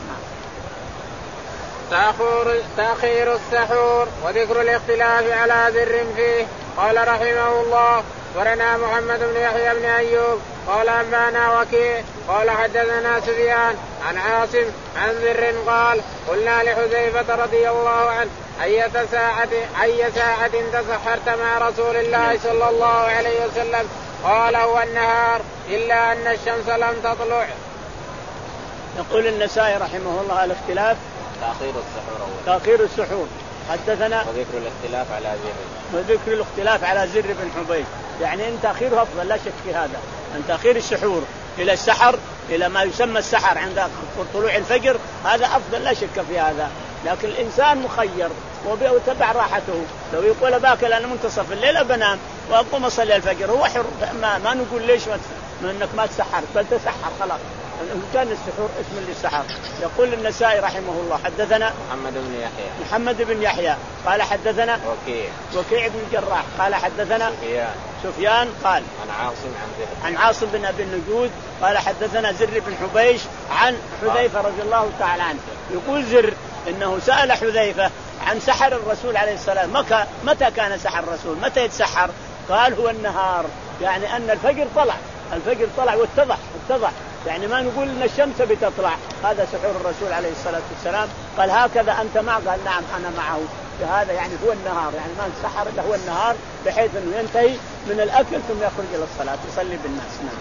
تأخير, تأخير السحور وذكر الاختلاف على ذر فيه. قال رحمه الله ورنا محمد بن يحيى بن أيوب قال أنبانا وكيع قال حدثنا سفيان عن عاصم عن ذر قال قلنا لحذيفة رضي الله عنه أي ساعة أي ساعة تسحرت مع رسول الله صلى الله عليه وسلم؟ قال هو النهار إلا أن الشمس لم تطلع. يقول النسائي رحمه الله الاختلاف تأخير السحور أول. تأخير السحور حدثنا وذكر الاختلاف على زر وذكر الاختلاف على زر بن حبيب يعني أن تأخيره أفضل لا شك في هذا. أن تأخير السحور إلى السحر إلى ما يسمى السحر عند طلوع الفجر هذا أفضل لا شك في هذا. لكن الإنسان مخير وتبع راحته. لو يقول باكل أنا منتصف الليل بنام وأقوم أصلي الفجر هو حر. ما, ما نقول ليش ما إنك ما تسحر بل تسحر خلاص كان السحور اسم للسحر. يقول النسائي رحمه الله حدثنا محمد بن يحيى محمد بن يحيى قال حدثنا وكيع وكيع بن الجراح قال حدثنا سفيان سفيان قال عن عاصم عن عن عاصم بن أبي النجود قال حدثنا زر بن حبيش عن حذيفة رضي الله تعالى عنه. يقول زر إنه سأل حذيفة عن سحر الرسول عليه السلام، متى كان سحر الرسول، متى يتسحر؟ قال هو النهار، يعني أن الفجر طلع، الفجر طلع واتضح اتضح، يعني ما نقول إن الشمس بتطلع، هذا سحور الرسول عليه الصلاة والسلام. قال هكذا أنت معه؟ قال نعم أنا معه. هذا يعني هو النهار، يعني ما السحر إلا هو النهار، بحيث أنه ينتهي من الأكل ثم يخرج إلى الصلاة يصلي بالناس. نعم.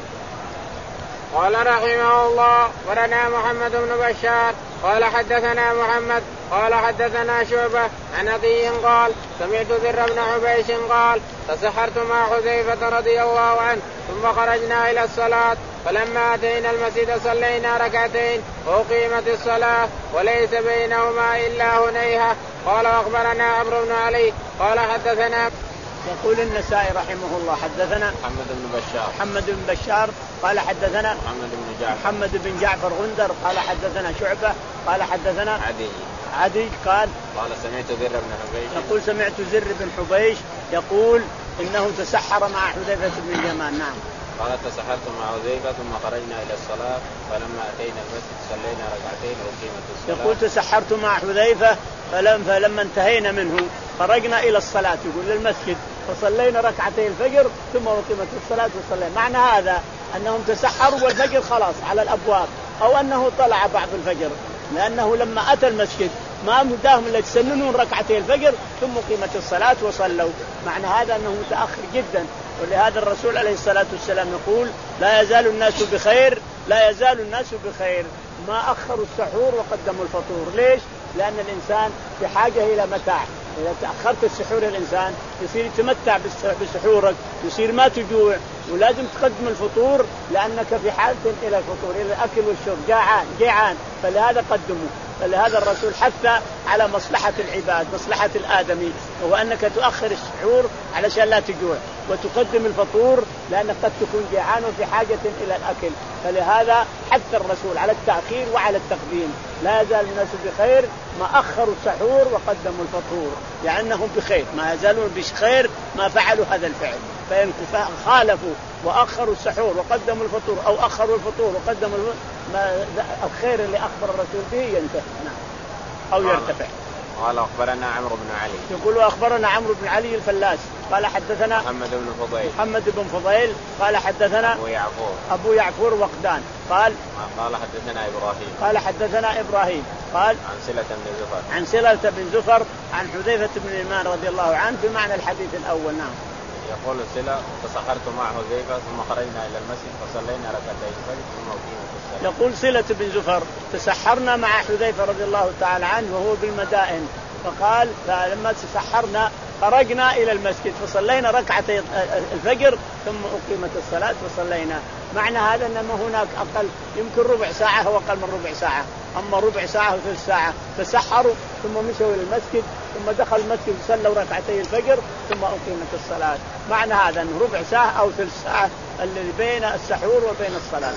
قال رحمه الله ورنا محمد بن بشار قال حدثنا محمد قال حدثنا شعبة عن عدي قال سمعت ذر بن حبيش قال تسحرت مع حذيفة رضي الله عنه ثم خرجنا إلى الصلاة فلما أتينا المسجد صلينا ركعتين وأقيمت الصلاة وليس بينهما إلا هنيهة. قال أخبرنا عمرو بن علي قال حدثنا. يقول النسائي رحمه الله حدثنا محمد بن بشار محمد بن بشار قال حدثنا محمد بن جعفر محمد بن جعفر غندر قال حدثنا شعبة قال حدثنا عدي عدي قال قال سمعت زر بن حبيش يقول سمعت زر بن حبيش يقول إنه تسحر مع حذيفة بن اليمان. نعم. قال تسحرت مع حذيفة ثم خرجنا إلى الصلاة فلما أتينا المسجد صلينا ركعتين وأقيمت الصلاة. يقول تسحرت مع حذيفة فلم فلما انتهينا منه خرجنا إلى الصلاة، يقول للمسجد، فصلينا ركعتين الفجر ثم أقيمت الصلاة وصلينا. معنى هذا أنهم تسحروا والفجر خلاص على الأبواب، أو أنه طلع بعض الفجر، لأنه لما أتى المسجد ما مداهم إلا يتسننون ركعتين الفجر ثم قيمت الصلاة وصلوا. معنى هذا أنه متأخر جدا. ولهذا الرسول عليه الصلاة والسلام يقول لا يزال الناس بخير لا يزال الناس بخير ما أخروا السحور وقدموا الفطور. ليش؟ لأن الإنسان بحاجة إلى متاع. إذا تأخرت السحور الإنسان يصير يتمتع بسحورك، يصير ما تجوع، ولازم تقدم الفطور لأنك في حالة إلى الفطور إلى الأكل والشرب، جاعان جيعان، فلهذا قدموا. فلهذا الرسول حث على مصلحة العباد، مصلحة الآدمي، وهو أنك تؤخر السحور علشان لا تجوع، وتقدم الفطور لأنك قد تكون جيعان وفي حاجة إلى الأكل. فلهذا حث الرسول على التأخير وعلى التقديم. لا يزال الناس بخير ما أخروا السحور وقدموا الفطور، يعني أنهم بخير، ما يزالون بخير ما فعلوا هذا الفعل. فإن خالفوا وأخروا السحور وقدموا الفطور أو أخروا الفطور وقدموا الخير اللي أخبر الرسول به ينتهي أو يرتفع. قال أخبرنا عمرو بن علي يقول أخبرنا عمرو بن علي الفلاس قال حدثنا محمد بن فضيل محمد بن فضيل قال حدثنا أبو يعفور أبو يعفور وقدان قال قال حدثنا إبراهيم قال حدثنا إبراهيم قال عن سلة بن زفر عن سلة بن زفر عن حذيفة بن اليمان رضي الله عنه بمعنى الحديث الأول. نعم. يقول سلة تسحرت مع حذيفة ثم خرجنا إلى المسجد فصلينا ركعتين الفجر ثم أقيمت الصلاة. يقول سلة بن زفر تسحرنا مع حذيفة رضي الله تعالى عنه وهو بالمدائن، فقال فلما تسحرنا خرجنا إلى المسجد فصلينا ركعتي الفجر ثم أقيمت الصلاة وصلينا. معنى هذا أنما هناك أقل يمكن ربع ساعة أو أقل من ربع ساعة، أما ربع ساعة وثلث ساعة. تسحروا ثم مشوا إلى المسجد ثم دخل المسجد صلوا ركعتي الفجر ثم أقيمت الصلاة. معنى هذا أنه ربع ساعة أو ثلث ساعة الذي بين السحور وبين الصلاة.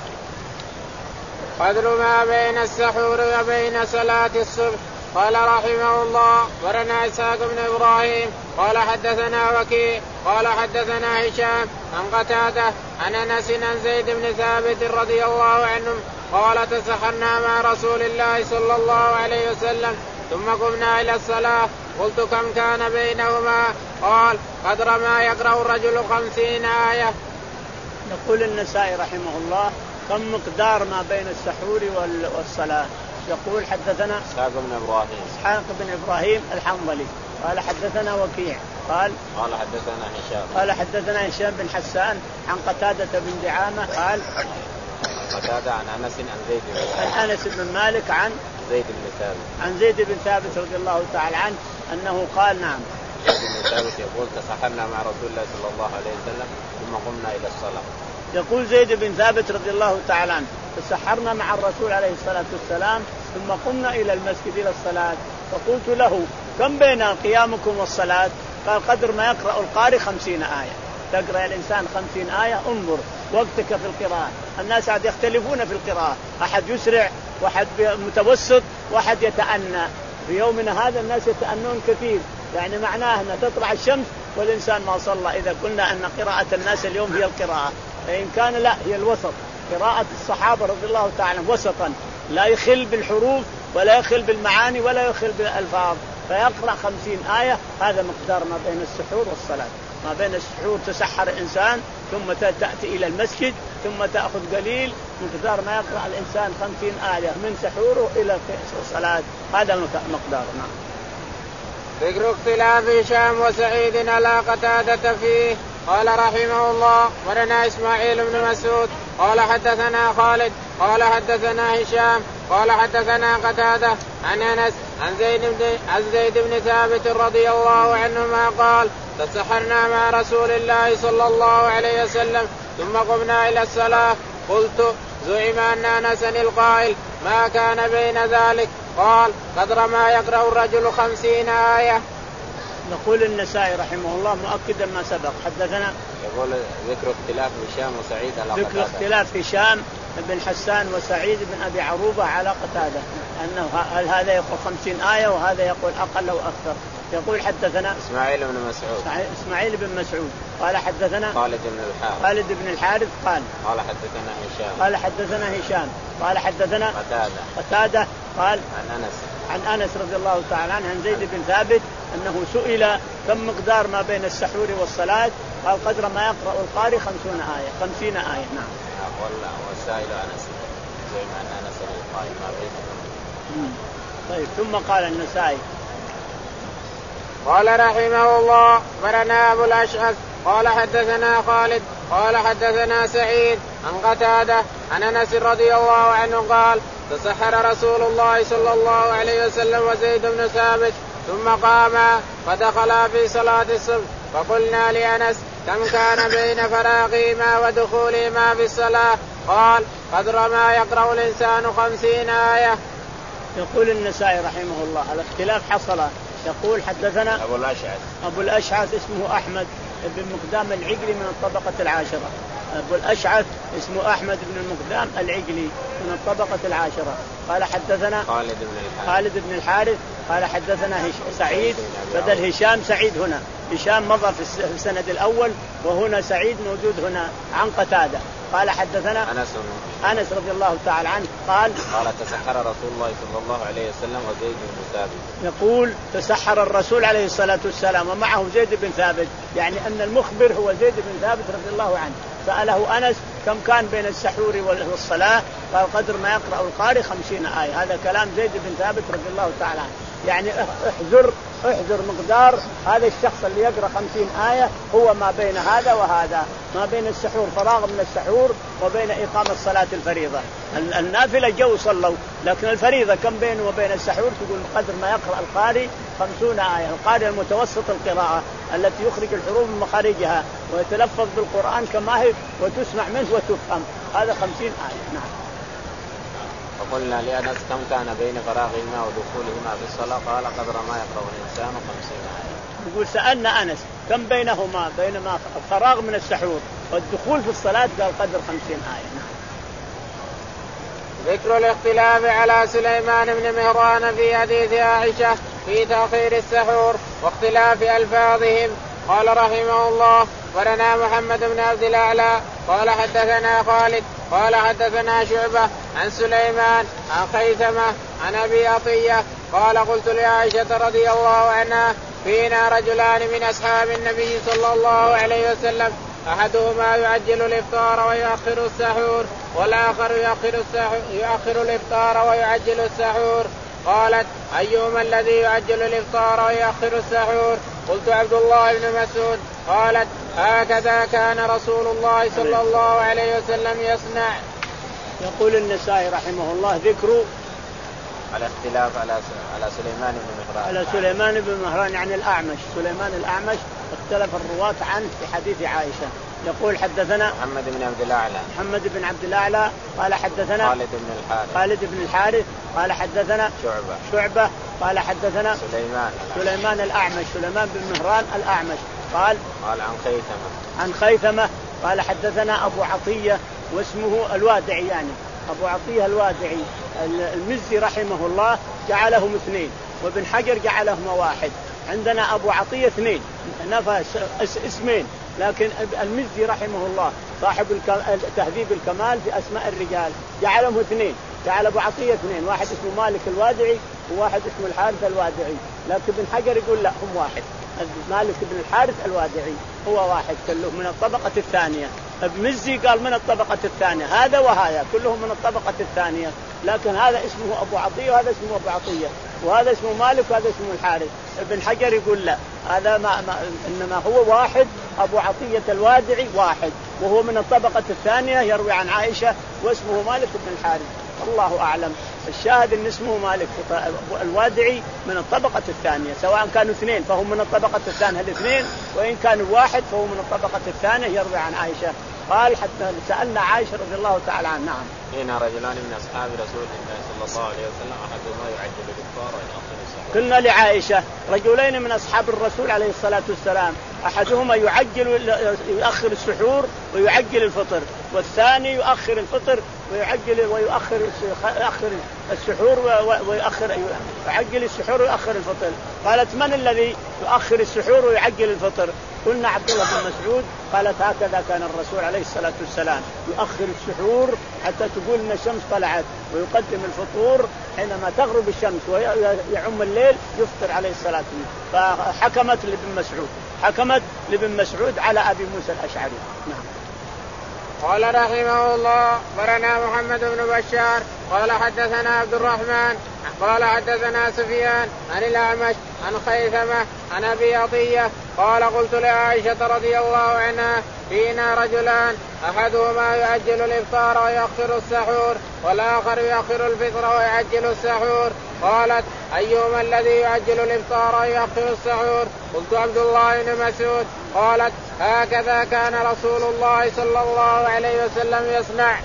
قدر ما بين السحور وبين صلاة الصبح. قال رحمه الله ورنا إسحاق بن إبراهيم قال حدثنا وكيع قال حدثنا هشام عن قتادة عن أنس عن زيد بن ثابت رضي الله عنهم قال تسحرنا مع رسول الله صلى الله عليه وسلم ثم قمنا إلى الصلاة قلت كم كان بينهما؟ قال قدر ما يقرأ الرجل خمسين آية. يقول النسائي رحمه الله كم مقدار ما بين السحور والصلاة؟ يقول حدثنا إسحاق بن إبراهيم إسحاق بن إبراهيم الحنظلي قال حدثنا وكيع قال قال حدثنا هشام قال حدثنا هشام بن حسان عن قتادة بن دعامة قال قتادة عن أنس عن زيد بن عن أنس بن مالك عن زيد بن ثابت عن زيد بن ثابت رضي الله تعالى عنه أنه قال نعم زيد بن ثابت يقول تسحرنا مع رسول الله صلى الله عليه وسلم ثم قمنا إلى الصلاة. يقول زيد بن ثابت رضي الله تعالى عنه تسحرنا مع الرسول عليه الصلاة والسلام ثم قمنا إلى المسجد إلى الصلاة فقلت له كم بين قيامكم والصلاة؟ قال قدر ما يقرأ القارئ خمسين آية. تقرأ الإنسان خمسين آية انظر وقتك في القراءة. الناس عاد يختلفون في القراءة، أحد يسرع واحد متوسط واحد يتأنى. في يومنا هذا الناس يتأنون كثير، يعني معناه أن تطلع الشمس والإنسان ما صلى. إذا قلنا أن قراءة الناس اليوم هي القراءة، فإن كان لا هي الوسط، قراءة الصحابة رضي الله تعالى وسطا، لا يخل بالحروف ولا يخل بالمعاني ولا يخل بالألفاظ، فيقرأ خمسين آية. هذا مقدار ما بين السحور والصلاة. ما بين السحور تسحر الإنسان ثم تأتي إلى المسجد ثم تأخذ قليل، مقدار ما يقرأ الإنسان خمسين آية من سحوره إلى الصلاة، هذا مقدار. نعم. ذكر اختلاف هشام وسعيد على قتادة فيه. قال رحمه الله ولنا إسماعيل بن مسعود قال حدثنا خالد قال حدثنا هشام قال حدثنا قتادة عن أنس عن زيد بن, عن زيد بن ثابت رضي الله عنهما قال تسحرنا مع رسول الله صلى الله عليه وسلم ثم قمنا إلى الصلاة. قلت زعم أن أنسا القائل ما كان بين ذلك؟ قال قدر ما يقرأ الرجل خمسين آية. يقول النسائي رحمه الله مؤكدا ما سبق حدثنا. يقول ذكر اختلاف هشام وسعيد على قتادة. ذكر اختلاف هشام بن حسان وسعيد بن أبي عروبة على قتادة، أنه هل هذا يقول خمسين آية وهذا يقول أقل أو أكثر. يقول حدثنا إسماعيل بن مسعود إسماعيل بن مسعود قال حدثنا خالد بن الحارث خالد بن الحارث قال قال حدثنا هشام قال حدثنا هشام قال حدثنا قتادة قتادة قال عن أنس عن أنس رضي الله تعالى عنه عن زيد بن ثابت أنه سئل كم مقدار ما بين السحور والصلاة؟ قال قدر ما يقرأ القارئ خمسون آية خمسين آية. نعم. والسائل أنس زي ما أن أنس القائل ما بين. طيب ثم قال النسائي قال رحمه الله مرنا أبو الأشعث قال حدثنا خالد قال حدثنا سعيد عن قتادة عن أنس رضي الله عنه قال تسحر رسول الله صلى الله عليه وسلم وزيد بن ثابت ثم قاما فدخلا في صلاة الصبح فقلنا لأنس كم كان بين فراغهما ودخولهما في الصلاة؟ قال قدر ما يقرأ الإنسان خمسين آية. يقول النسائي رحمه الله الاختلاف حصل. يقول حدثنا أبو الأشعث أبو الأشعث اسمه أحمد بن مقدام العجلي من الطبقة العاشرة. أبو الأشعث اسمه أحمد بن المقدام العجلي من الطبقة العاشرة. قال حدثنا خالد بن الحارث خالد بن الحارث قال حدثنا سعيد بدل هشام سعيد هنا. هشام مضى في السند الأول وهنا سعيد موجود هنا عن قتادة. قال حدثنا أنس أنس رضي الله تعالى عنه قال قال تسحر رسول الله صلى الله عليه وسلم وزيد بن ثابت. يقول تسحر الرسول عليه الصلاة والسلام ومعه زيد بن ثابت، يعني أن المخبر هو زيد بن ثابت رضي الله عنه. سأله أنس كم كان بين السحور والصلاة؟ قال قدر ما يقرأ القارئ خمسين آية. هذا كلام زيد بن ثابت رضي الله تعالى عنه. يعني احذر احذر مقدار هذا الشخص اللي يقرأ خمسين آية هو ما بين هذا وهذا، ما بين السحور فراغ من السحور وبين إقامة صلاة الفريضة. النافلة جو صلوا، لكن الفريضة كم بينه وبين السحور؟ تقول قدر ما يقرأ القارئ خمسون آية. القارئ المتوسط القراءة التي يخرج الحروف من مخارجها ويتلفظ بالقرآن كما هي وتسمع منه وتفهم، هذا خمسين آية. نعم. فقلنا لأنس كم كان بين فراغهما ودخولهما في الصلاة؟ قال قدر ما يقرأ الإنسان خمسين آية. يقول سألنا أنس كم بينهما بين ما الفراغ من السحور والدخول في الصلاة؟ قال قدر خمسين آية. نعم. ذكر الاختلاف على سليمان بن مهران في حديث عائشة في تأخير السحور واختلاف ألفاظهم. قال رحمه الله ورنا محمد بن عبد الأعلى قال حدثنا خالد قال حدثنا شعبة عن سليمان عن خيثمة عن أبي عطية قال قلت لعائشة رضي الله عنها فينا رجلان من أصحاب النبي صلى الله عليه وسلم أحدهما يعجل الإفطار ويؤخر السحور والآخر يؤخر, السحور يؤخر الإفطار ويعجل السحور. قالت أيهما الذي يعجل الإفطار ويؤخر السحور؟ قلت عبد الله بن مسعود. قالت هكذا كان رسول الله صلى الله عليه وسلم يصنع. يقول النسائي رحمه الله ذكر على اختلاف على على سليمان بن مهران على سليمان بن مهران يعني الأعمش. سليمان الأعمش اختلف الرواة عنه في حديث عائشة. يقول حدثنا محمد بن عبد الأعلى محمد بن عبد الأعلى قال حدثنا خالد بن الحارث خالد بن الحارث قال حدثنا شعبة شعبة قال حدثنا سليمان سليمان الأعمش سليمان بن مهران الأعمش قال قال عن خيثمة عن خيثمة قال حدثنا أبو عطية واسمه الوادعي، يعني أبو عطية الوادعي. المزي رحمه الله جعلهم اثنين وابن حجر جعلهما واحد. عندنا أبو عطية اثنين نفى اسمين، لكن المزي رحمه الله صاحب تهذيب الكمال في أسماء الرجال جعلهم اثنين، جعل أبو عطية اثنين، واحد اسمه مالك الوادعي وواحد اسمه الحارث الوادعي، لكن ابن حجر يقول لا هم واحد، مالك بن الحارث الوادعي هو واحد كلهم من الطبقة الثانية. المزي قال من الطبقة الثانية، هذا وهذا كلهم من الطبقة الثانية، لكن هذا اسمه أبو عطية وهذا اسمه أبو عطية وهذا اسمه مالك وهذا اسمه الحارث. ابن حجر يقول لا، هذا ما ما إنما هو واحد، أبو عطية الوادعي واحد وهو من الطبقة الثانية يروي عن عائشة واسمه مالك بن الحارث. الله أعلم. الشاهد ان اسمه مالك الوادعي من الطبقة الثانية، سواء كانوا اثنين فهم من الطبقة الثانية الاثنين، وإن كانوا واحد فهو من الطبقة الثانية يروي عن عائشة. قال حتى سألنا عائشة رضي الله تعالى عنها. نعم. هنا رجلان من أصحاب رسول الله صلى الله عليه وسلم أحدهما يعجل الإفطار ويؤخر السحور. قلنا لعائشة رجلين من أصحاب الرسول عليه الصلاة والسلام أحدهما يعجل يؤخر السحور ويعجل الفطر، والثاني يؤخر الفطر ويعجل ويؤخر يؤخر السحور ويؤخر يعجل السحور ويؤخر الفطر. قالت من الذي يؤخر السحور ويعجل الفطر؟ قلنا عبد الله بن مسعود. قالت هكذا كان الرسول عليه الصلاة والسلام يؤخر السحور حتى تقول ان الشمس طلعت، ويقدم الفطور حينما تغرب الشمس ويعم الليل يفطر عليه الصلاة والسلام. فحكمت لابن مسعود حكمت لابن مسعود على أبي موسى الأشعري. نعم. قال رحمه الله برنا محمد بن بشار قال حدثنا عبد الرحمن قال حدثنا سفيان عن الأعمش عن خيثمة عن أبي عطية قال قلت لعائشة رضي الله عنها فينا رجلان أحدهما يؤجل الإفطار ويؤخر السحور والآخر يؤخر الفطر ويعجل السحور. قالت أيهما الذي يؤجل الإفطار ويؤخر السحور؟ قلت عبد الله بن مسعود. قالت هكذا كان رسول الله صلى الله عليه وسلم يصنع.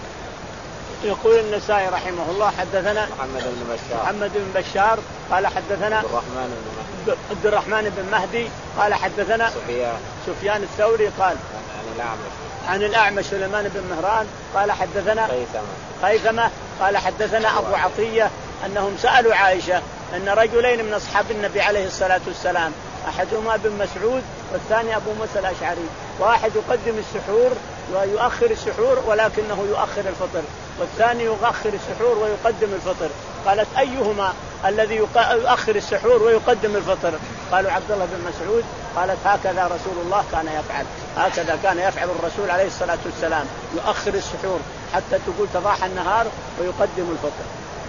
يقول النسائي رحمه الله حدثنا محمد بن بشار محمد بن بشار قال حدثنا عبد الرحمن بن مهدي عبد الرحمن بن مهدي قال حدثنا سفيان سفيان الثوري قال عن الأعمش عن الأعمش سليمان بن مهران قال حدثنا خيثمة خيثمة قال حدثنا أبو عطية أنهم سألوا عائشة أن رجلين من أصحاب النبي عليه الصلاة والسلام أحدهما ابن مسعود والثاني أبو موسى الأشعري، واحد يقدم السحور ويؤخر السحور ولكنه يؤخر الفطر، والثاني يؤخر السحور ويقدم الفطر. قالت أيهما الذي يؤخر السحور ويقدم الفطر؟ قالوا عبد الله بن مسعود. قالت هكذا رسول الله كان يفعل، هكذا كان يفعل الرسول عليه الصلاة والسلام يؤخر السحور حتى تقول تضاحى النهار ويقدم الفطر.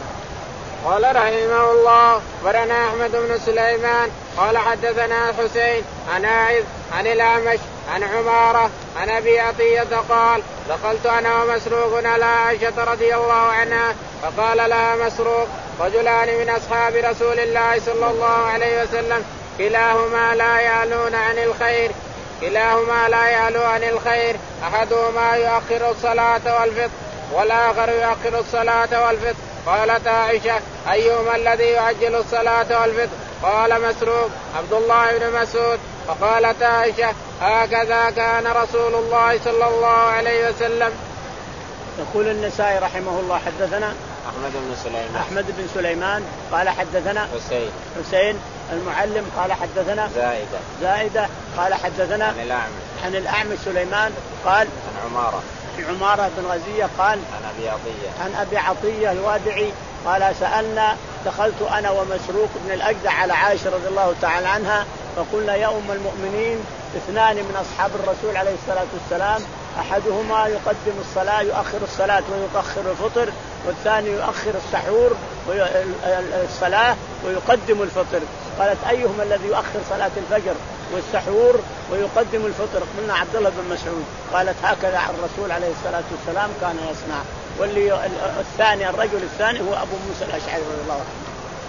قال رحمه الله برنا أحمد بن سليمان قال حدثنا حسين عن عائذ عن الأعمش عن عمارة عن أبي عطية قال دخلت أنا ومسروق على عائشة رضي الله عنها فقال لها مسروق رجلان من أصحاب رسول الله صلى الله عليه وسلم كلاهما لا يعلون عن الخير كلاهما لا يعلو عن الخير أحدهما يؤخر الصلاة والفطر والآخر يؤخر الصلاة والفطر. قالت عائشة أيهما الذي يعجل الصلاة والفطر؟ قال مسروق عبد الله بن مسعود. فقالت عائشة هكذا كان رسول الله صلى الله عليه وسلم. يقول النسائي رحمه الله حدثنا أحمد بن سليمان أحمد بن سليمان قال حدثنا حسين حسين المعلم قال حدثنا زائدة زائدة قال حدثنا عن الأعمش عن الأعمش سليمان قال عن عمارة عمارة بن غزية قال عن أبي عطية عن أبي عطية الوادعي قال سألنا دخلت أنا ومسروق بن الأجدع على عائشة رضي الله تعالى عنها فقلنا يا أم المؤمنين اثنان من أصحاب الرسول عليه الصلاة والسلام أحدهما يقدم الصلاة يؤخر الصلاة ويؤخر الفطر، والثاني يؤخر السحور والصلاة ويقدم الفطر. قالت أيهما الذي يؤخر صلاة الفجر والسحور ويقدم الفطر؟ قلنا عبد الله بن مسعود. قالت هكذا عن الرسول عليه الصلاة والسلام كان يصنع. واللي الثاني الرجل الثاني هو أبو موسى الأشعري رضي الله عنه.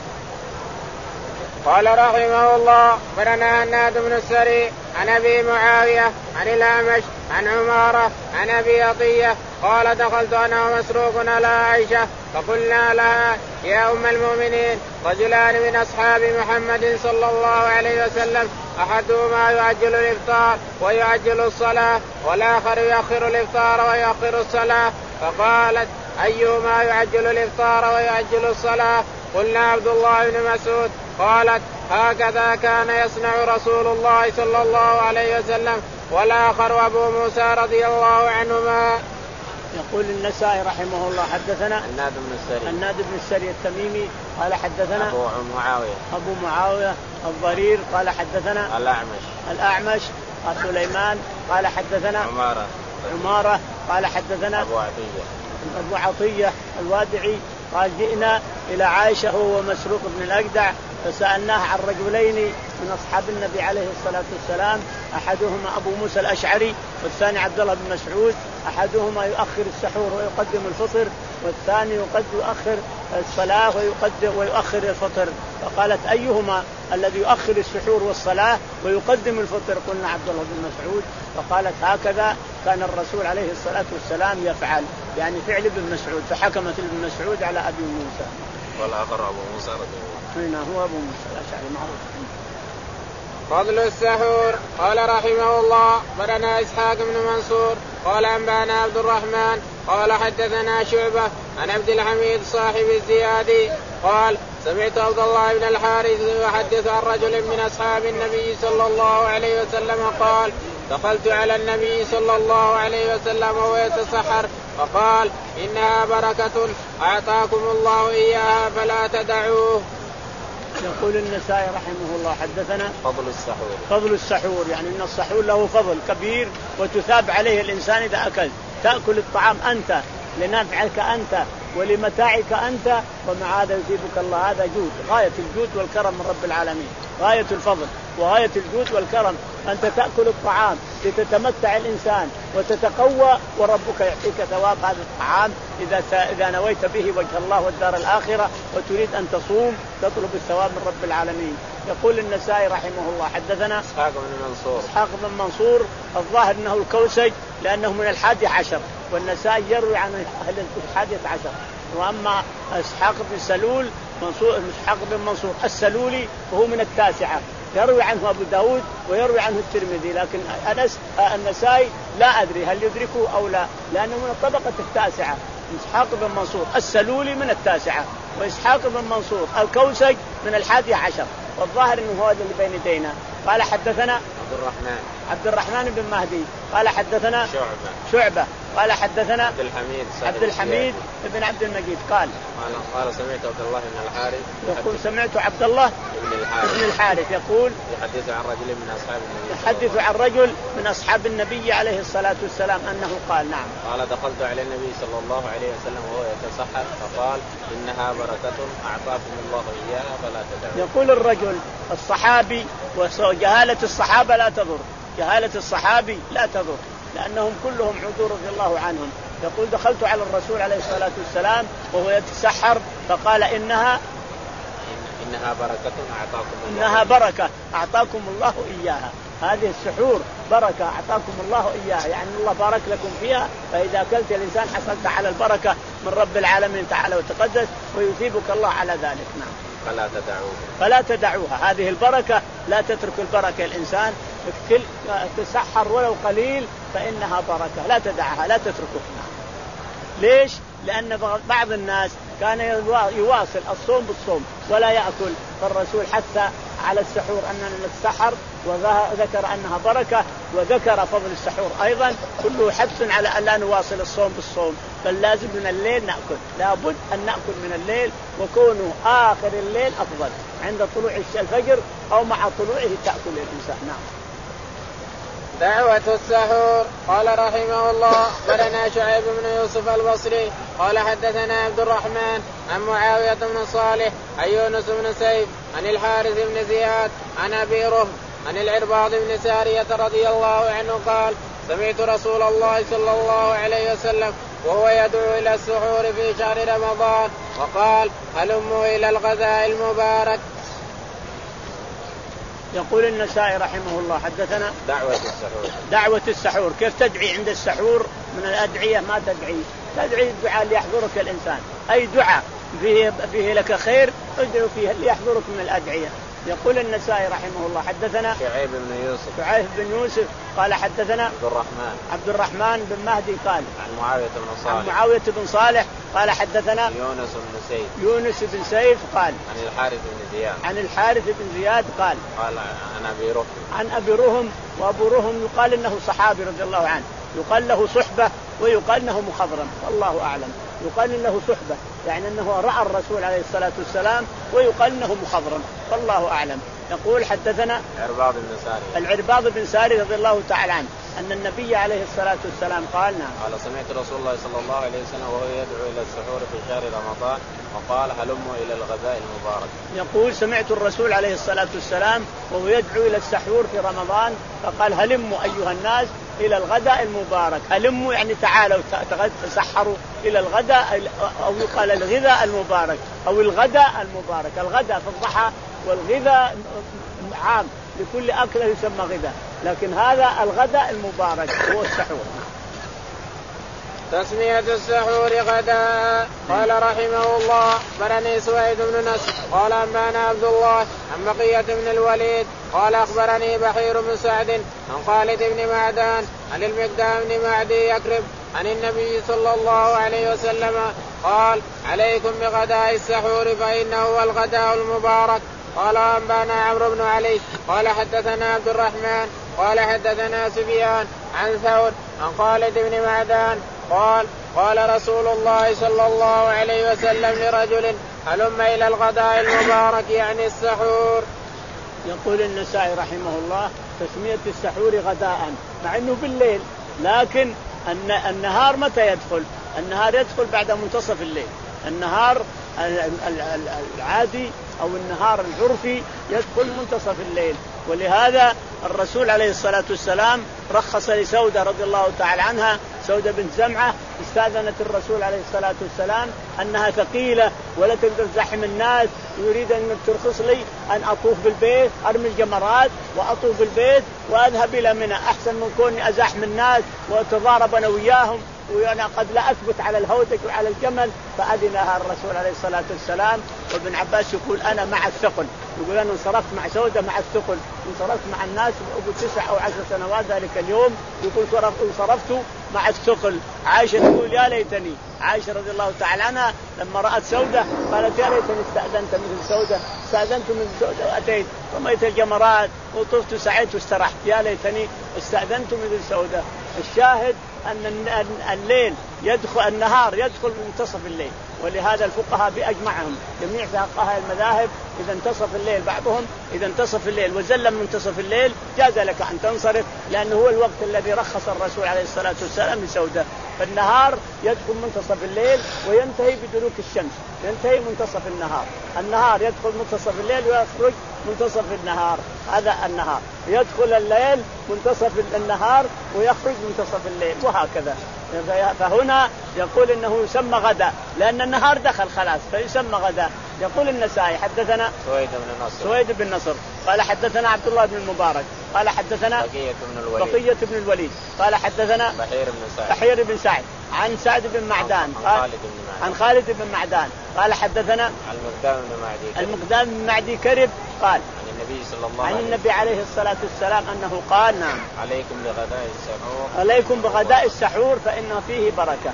قال رحمه الله برنا هناد بن السري عن أبي معاوية عن الأعمش عن عمارة عن أبي عطية قال دخلت أنا ومسروق على عائشة فقلنا لها يا أم المؤمنين رجلان من أصحاب محمد صلى الله عليه وسلم أحدهما يعجل الإفطار ويعجل الصلاة والآخر يؤخر الإفطار ويؤخر الصلاة، فقالت أيهما يعجل الإفطار ويعجل الصلاة؟ قلنا عبد الله بن مسعود. قالت هكذا كان يصنع رسول الله صلى الله عليه وسلم. والآخر أبو موسى رضي الله عنهما. يقول النسائي رحمه الله حدثنا الناد بن السري الناد بن السري التميمي قال حدثنا أبو معاوية أبو معاوية الضرير قال حدثنا الأعمش الأعمش سليمان قال حدثنا عمارة عمارة قال حدثنا أبو عطية أبو عطية الوادعي قال جئنا إلى عائشة هو مسروق بن الأجدع فسألناه عن رجلين من أصحاب النبي عليه الصلاة والسلام، أحدهما أبو موسى الأشعري والثاني عبد الله بن مسعود، أحدهما يؤخر السحور ويقدم الفطر والثاني يقد يؤخر الصلاة ويقدم ويؤخر الفطر، فقالت أيهما الذي يؤخر السحور والصلاة ويقدم الفطر؟ قلنا عبد الله بن مسعود. فقالت هكذا كان الرسول عليه الصلاة والسلام يفعل، يعني فعل ابن مسعود، فحكمت ابن مسعود على أبي موسى. والآخر أبو موسى رضي الله هنا هو أبو موسى الأشعري معروف. فضل السحور. قال رحمه الله بدنا إسحاق بن منصور قال أنبانا عبد الرحمن قال حدثنا شعبة عن عبد الحميد صاحب الزيادي قال سمعت عبد الله بن الحارث يحدث عن رجل من أصحاب النبي صلى الله عليه وسلم قال دخلت على النبي صلى الله عليه وسلم وهو يتسحر فقال إنها بركة أعطاكم الله إياها فلا تدعوه. يقول النسائي رحمه الله حدثنا فضل السحور. فضل السحور يعني أن السحور له فضل كبير وتثاب عليه الإنسان إذا أكل. تأكل الطعام أنت لنفعك أنت ولمتاعك أنت، ومع هذا يثيبك الله. هذا جود، غاية الجود والكرم من رب العالمين، غاية الفضل وغاية الجود والكرم. أنت تأكل الطعام لتتمتع الإنسان وتتقوى، وربك يعطيك ثواب هذا الطعام إذا إذا نويت به وجه الله والدار الآخرة وتريد أن تصوم تطلب الثواب من رب العالمين. يقول النسائي رحمه الله حدثنا إسحاق بن منصور. إسحاق بن منصور الظاهر أنه الكوسج لأنه من الحادي عشر، والنسائي يروي عن أهل الحادية عشر. وأما إسحاق بن سلول منصور إسحاق بن منصور السلولي وهو من التاسعة، يروي عنه أبو داود ويروي عنه الترمذي، لكن أنس النسائي لا أدري هل يدركه أو لا، لأنه من الطبقة التاسعة. إسحاق بن منصور السلولي من التاسعة، وإسحاق بن منصور الكوسج من الحادي عشر، والظاهر أنه هو الذي بين يدينا. قال حدثنا عبد الرحمن عبد الرحمن بن مهدي قال حدثنا شعبة شعبة قال حدثنا عبد الحميد عبد الحميد بن عبد المجيد قال قال قال سمعت عبد الله بن الحارث يقول سمعت عبد الله بن الحارث بن الحارث يقول يحدث عن رجل من أصحاب النبي يحدث عن رجل من أصحاب النبي عليه الصلاة والسلام أنه قال نعم قال دخلت على النبي صلى الله عليه وسلم وهو يتسحر فقال إنها بركة أعطاكم الله إياها فلا تدعوا. يقول الرجل الصحابي، وجهالة الصحابة لا تضر، جهالة الصحابي لا تضر لأنهم كلهم عذور رضي الله عنهم. يقول دخلت على الرسول عليه الصلاة والسلام وهو يتسحر فقال إنها إنها بركة أعطاكم الله إنها بركة أعطاكم الله إياها. هذه السحور بركة أعطاكم الله إياها، يعني الله بارك لكم فيها، فإذا أكلت الإنسان حصلت على البركة من رب العالمين تعالى وتقدس ويثيبك الله على ذلك. نعم فلا تدعوها فلا تدعوها، هذه البركة لا تترك البركة. الإنسان تسحر ولو قليل فإنها بركة، لا تدعها لا تتركها. ليش؟ لأن بعض الناس كان يواصل الصوم بالصوم ولا يأكل، فالرسول حث على السحور أننا نتسحر وذكر أنها بركة وذكر فضل السحور أيضا، كله حث على أن لا نواصل الصوم بالصوم، بل لازم من الليل نأكل، لابد أن نأكل من الليل، وكونه آخر الليل أفضل عند طلوع الفجر أو مع طلوعه تأكل الإنسان. نعم. دعوة السحور. قال رحمه الله لنا شعيب بن يوسف البصري قال حدثنا عبد الرحمن عن معاوية بن صالح عن يونس بن سيف عن الحارث بن زياد عن أبي رهم عن العرباض بن سارية رضي الله عنه قال سمعت رسول الله صلى الله عليه وسلم وهو يدعو إلى السحور في شهر رمضان وقال هلموا إلى الغداء المبارك. يقول النسائي رحمه الله حدثنا دعوة السحور. دعوة السحور كيف تدعي عند السحور؟ من الأدعية ما تدعي تدعي الدعاء اللي يحضرك الإنسان، أي دعاء فيه, فيه لك خير ادعو فيه اللي يحضرك من الأدعية. يقول النسائي رحمه الله حدثنا شعيب بن يوسف شعيب بن يوسف قال حدثنا عبد الرحمن عبد الرحمن بن مهدي قال عن معاوية بن صالح عن معاوية بن صالح قال حدثنا يونس بن سيف يونس بن سيف قال عن الحارث بن زياد عن الحارث بن زياد قال قال عن أبي رهم عن أبي رهم. وأبو رهم يقال إنه صحابي رضي الله عنه، يقال له صحبة ويقال إنه مخضرم والله أعلم. يقال إنه صحبة يعني أنه رأى الرسول عليه الصلاة والسلام، ويقال إنه مخضرم والله أعلم. يقول حدثنا العرباض بن ساري العرباض بن ساري رضي الله تعالى عنه أن النبي عليه الصلاة والسلام قال نعم قال سمعت رسول الله صلى الله عليه وسلم وهو يدعو إلى السحور في شهر رمضان وقال هلموا إلى الغداء المبارك. يقول سمعت الرسول عليه الصلاة والسلام وهو يدعو إلى السحور في رمضان فقال هلموا أيها الناس إلى الغداء المبارك. هلموا يعني تعالوا تسحروا إلى الغداء، أو يقال الغذاء المبارك أو الغداء المبارك. الغداء في الضحى والغذاء عام لكل أكلة يسمى غذاء، لكن هذا الغداء المبارك هو السحور. تسمية السحور غداء. قال رحمه الله أخبرني سويد بن نصر قال أنبانا عبد الله عن بقية بن الوليد قال أخبرني بحير بن سعد عن خالد بن معدان عن المقدام بن معدي يكرب عن النبي صلى الله عليه وسلم قال عليكم بغداء السحور فإنه هو الغداء المبارك. قال أنبانا عمرو بن علي قال حدثنا عبد الرحمن قال حدثنا سفيان عن ثور عن خالد بن معدان قال قال رسول الله صلى الله عليه وسلم لرجل هلم إلى الغداء المبارك يعني السحور. يقول النسائي رحمه الله تسمية السحور غداء مع أنه بالليل، لكن النهار متى يدخل؟ النهار يدخل بعد منتصف الليل. النهار العادي أو النهار العرفي يدخل منتصف الليل، ولهذا الرسول عليه الصلاة والسلام رخص لسودة رضي الله تعالى عنها، سودة بنت زمعة استاذنت الرسول عليه الصلاة والسلام أنها ثقيلة ولا تقدر تزحم الناس، يريد أن ترخص لي أن أطوف بالبيت أرمي الجمرات وأطوف بالبيت وأذهب إلى منى أحسن من كوني أزاحم الناس وأتضارب أنا وياهم وأنا قد لا أثبت على الهودج وعلى الجمل. فأذنها الرسول عليه الصلاة والسلام. وابن عباس يقول أنا مع الثقل، يقول أنا انصرفت مع سودة مع الثقل، انصرفت مع الناس أبو تسع أو عشر سنوات ذلك اليوم، يقول انصرفت مع الثقل. عائشة تقول يا ليتني، عائشة رضي الله تعالى عنها لما رأت سودة قالت يا ليتني استأذنت مثل سودة، استأذنت مثل سودة وأتيت رميت الجمرات وطفت سعيت واسترحت، يا ليتني استأذنت مثل سودة. الشاهد أن الليل يدخل النهار يدخل منتصف الليل، ولهذا الفقهاء بأجمعهم جميع فقهاء المذاهب إذا انتصف الليل بعضهم إذا انتصف الليل وزل منتصف الليل جاز لك أن تنصرف، لأنه هو الوقت الذي رخص الرسول عليه الصلاة والسلام لسودة. فالنهار يدخل منتصف الليل وينتهي بدلوك الشمس، ينتهي منتصف النهار. النهار يدخل منتصف الليل ويخرج منتصف النهار. هذا النهار يدخل الليل منتصف النهار ويخرج منتصف الليل وهكذا. فهنا يقول إنه يسمى غداء لأن النهار دخل خلاص فيسمى غداء. يقول النسائي حدثنا سويد بن نصر سويد بن نصر قال حدثنا عبد الله بن المبارك قال حدثنا بقية بن الوليد, بقية بن الوليد قال حدثنا بحير بن سعد بحير بن سعد عن سعد بن معدان عن خالد بن معدان عن خالد بن معدان قال حدثنا المقدام بن معدي المقدام بن معدي كرب قال عن النبي صلى الله عن عليه النبي عليه الصلاة والسلام أنه قال نعم عليكم بغداء السحور عليكم بغداء السحور فإنه فيه بركة.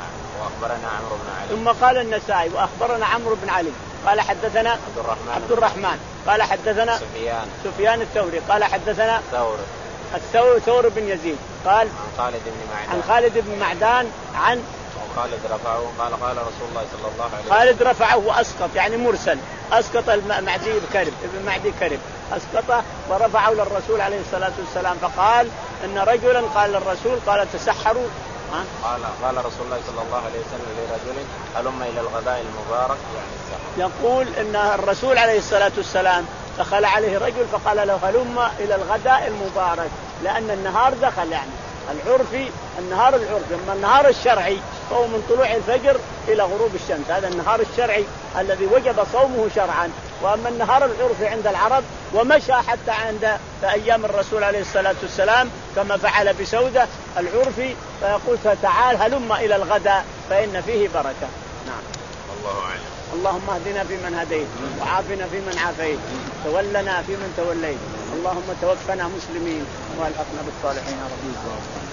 وأخبرنا عمرو بن علي ثم قال النسائي وأخبرنا عمرو بن علي قال حدثنا عبد الرحمن عبد الرحمن قال حدثنا سفيان سفيان الثوري قال حدثنا ثور الثور ثور بن يزيد قال عن خالد بن معدان عن خالد بن معدان عن خالد رفعه قال قال رسول الله صلى الله عليه وسلم خالد رفعه وأسقط يعني مرسل، أسقط المعدي كرب ابن معدي كرب أسقطه ورفعه للرسول عليه الصلاة والسلام فقال إن رجلا قال للرسول قال تسحروا قال قال رسول الله صلى الله عليه وسلم لرجل هلم إلى الغداء المبارك يعني السحر. يقول إن الرسول عليه الصلاة والسلام دخل عليه رجل فقال له هلم إلى الغداء المبارك، لأن النهار دخل يعني العرفي النهار العرفي. أما النهار الشرعي فهو من طلوع الفجر إلى غروب الشمس، هذا النهار الشرعي الذي وجب صومه شرعا. وأما النهار العرفي عند العرب ومشى حتى عند في أيام الرسول عليه الصلاة والسلام كما فعل بسودة العرفي، فيقول فتعال هلم إلى الغداء فإن فيه بركة. نعم. والله أعلم. اللهم اهدنا فيمن هديت وعافنا فيمن عافيت تولنا فيمن توليت اللهم توفنا مسلمين والحقنا بالصالحين يا رب.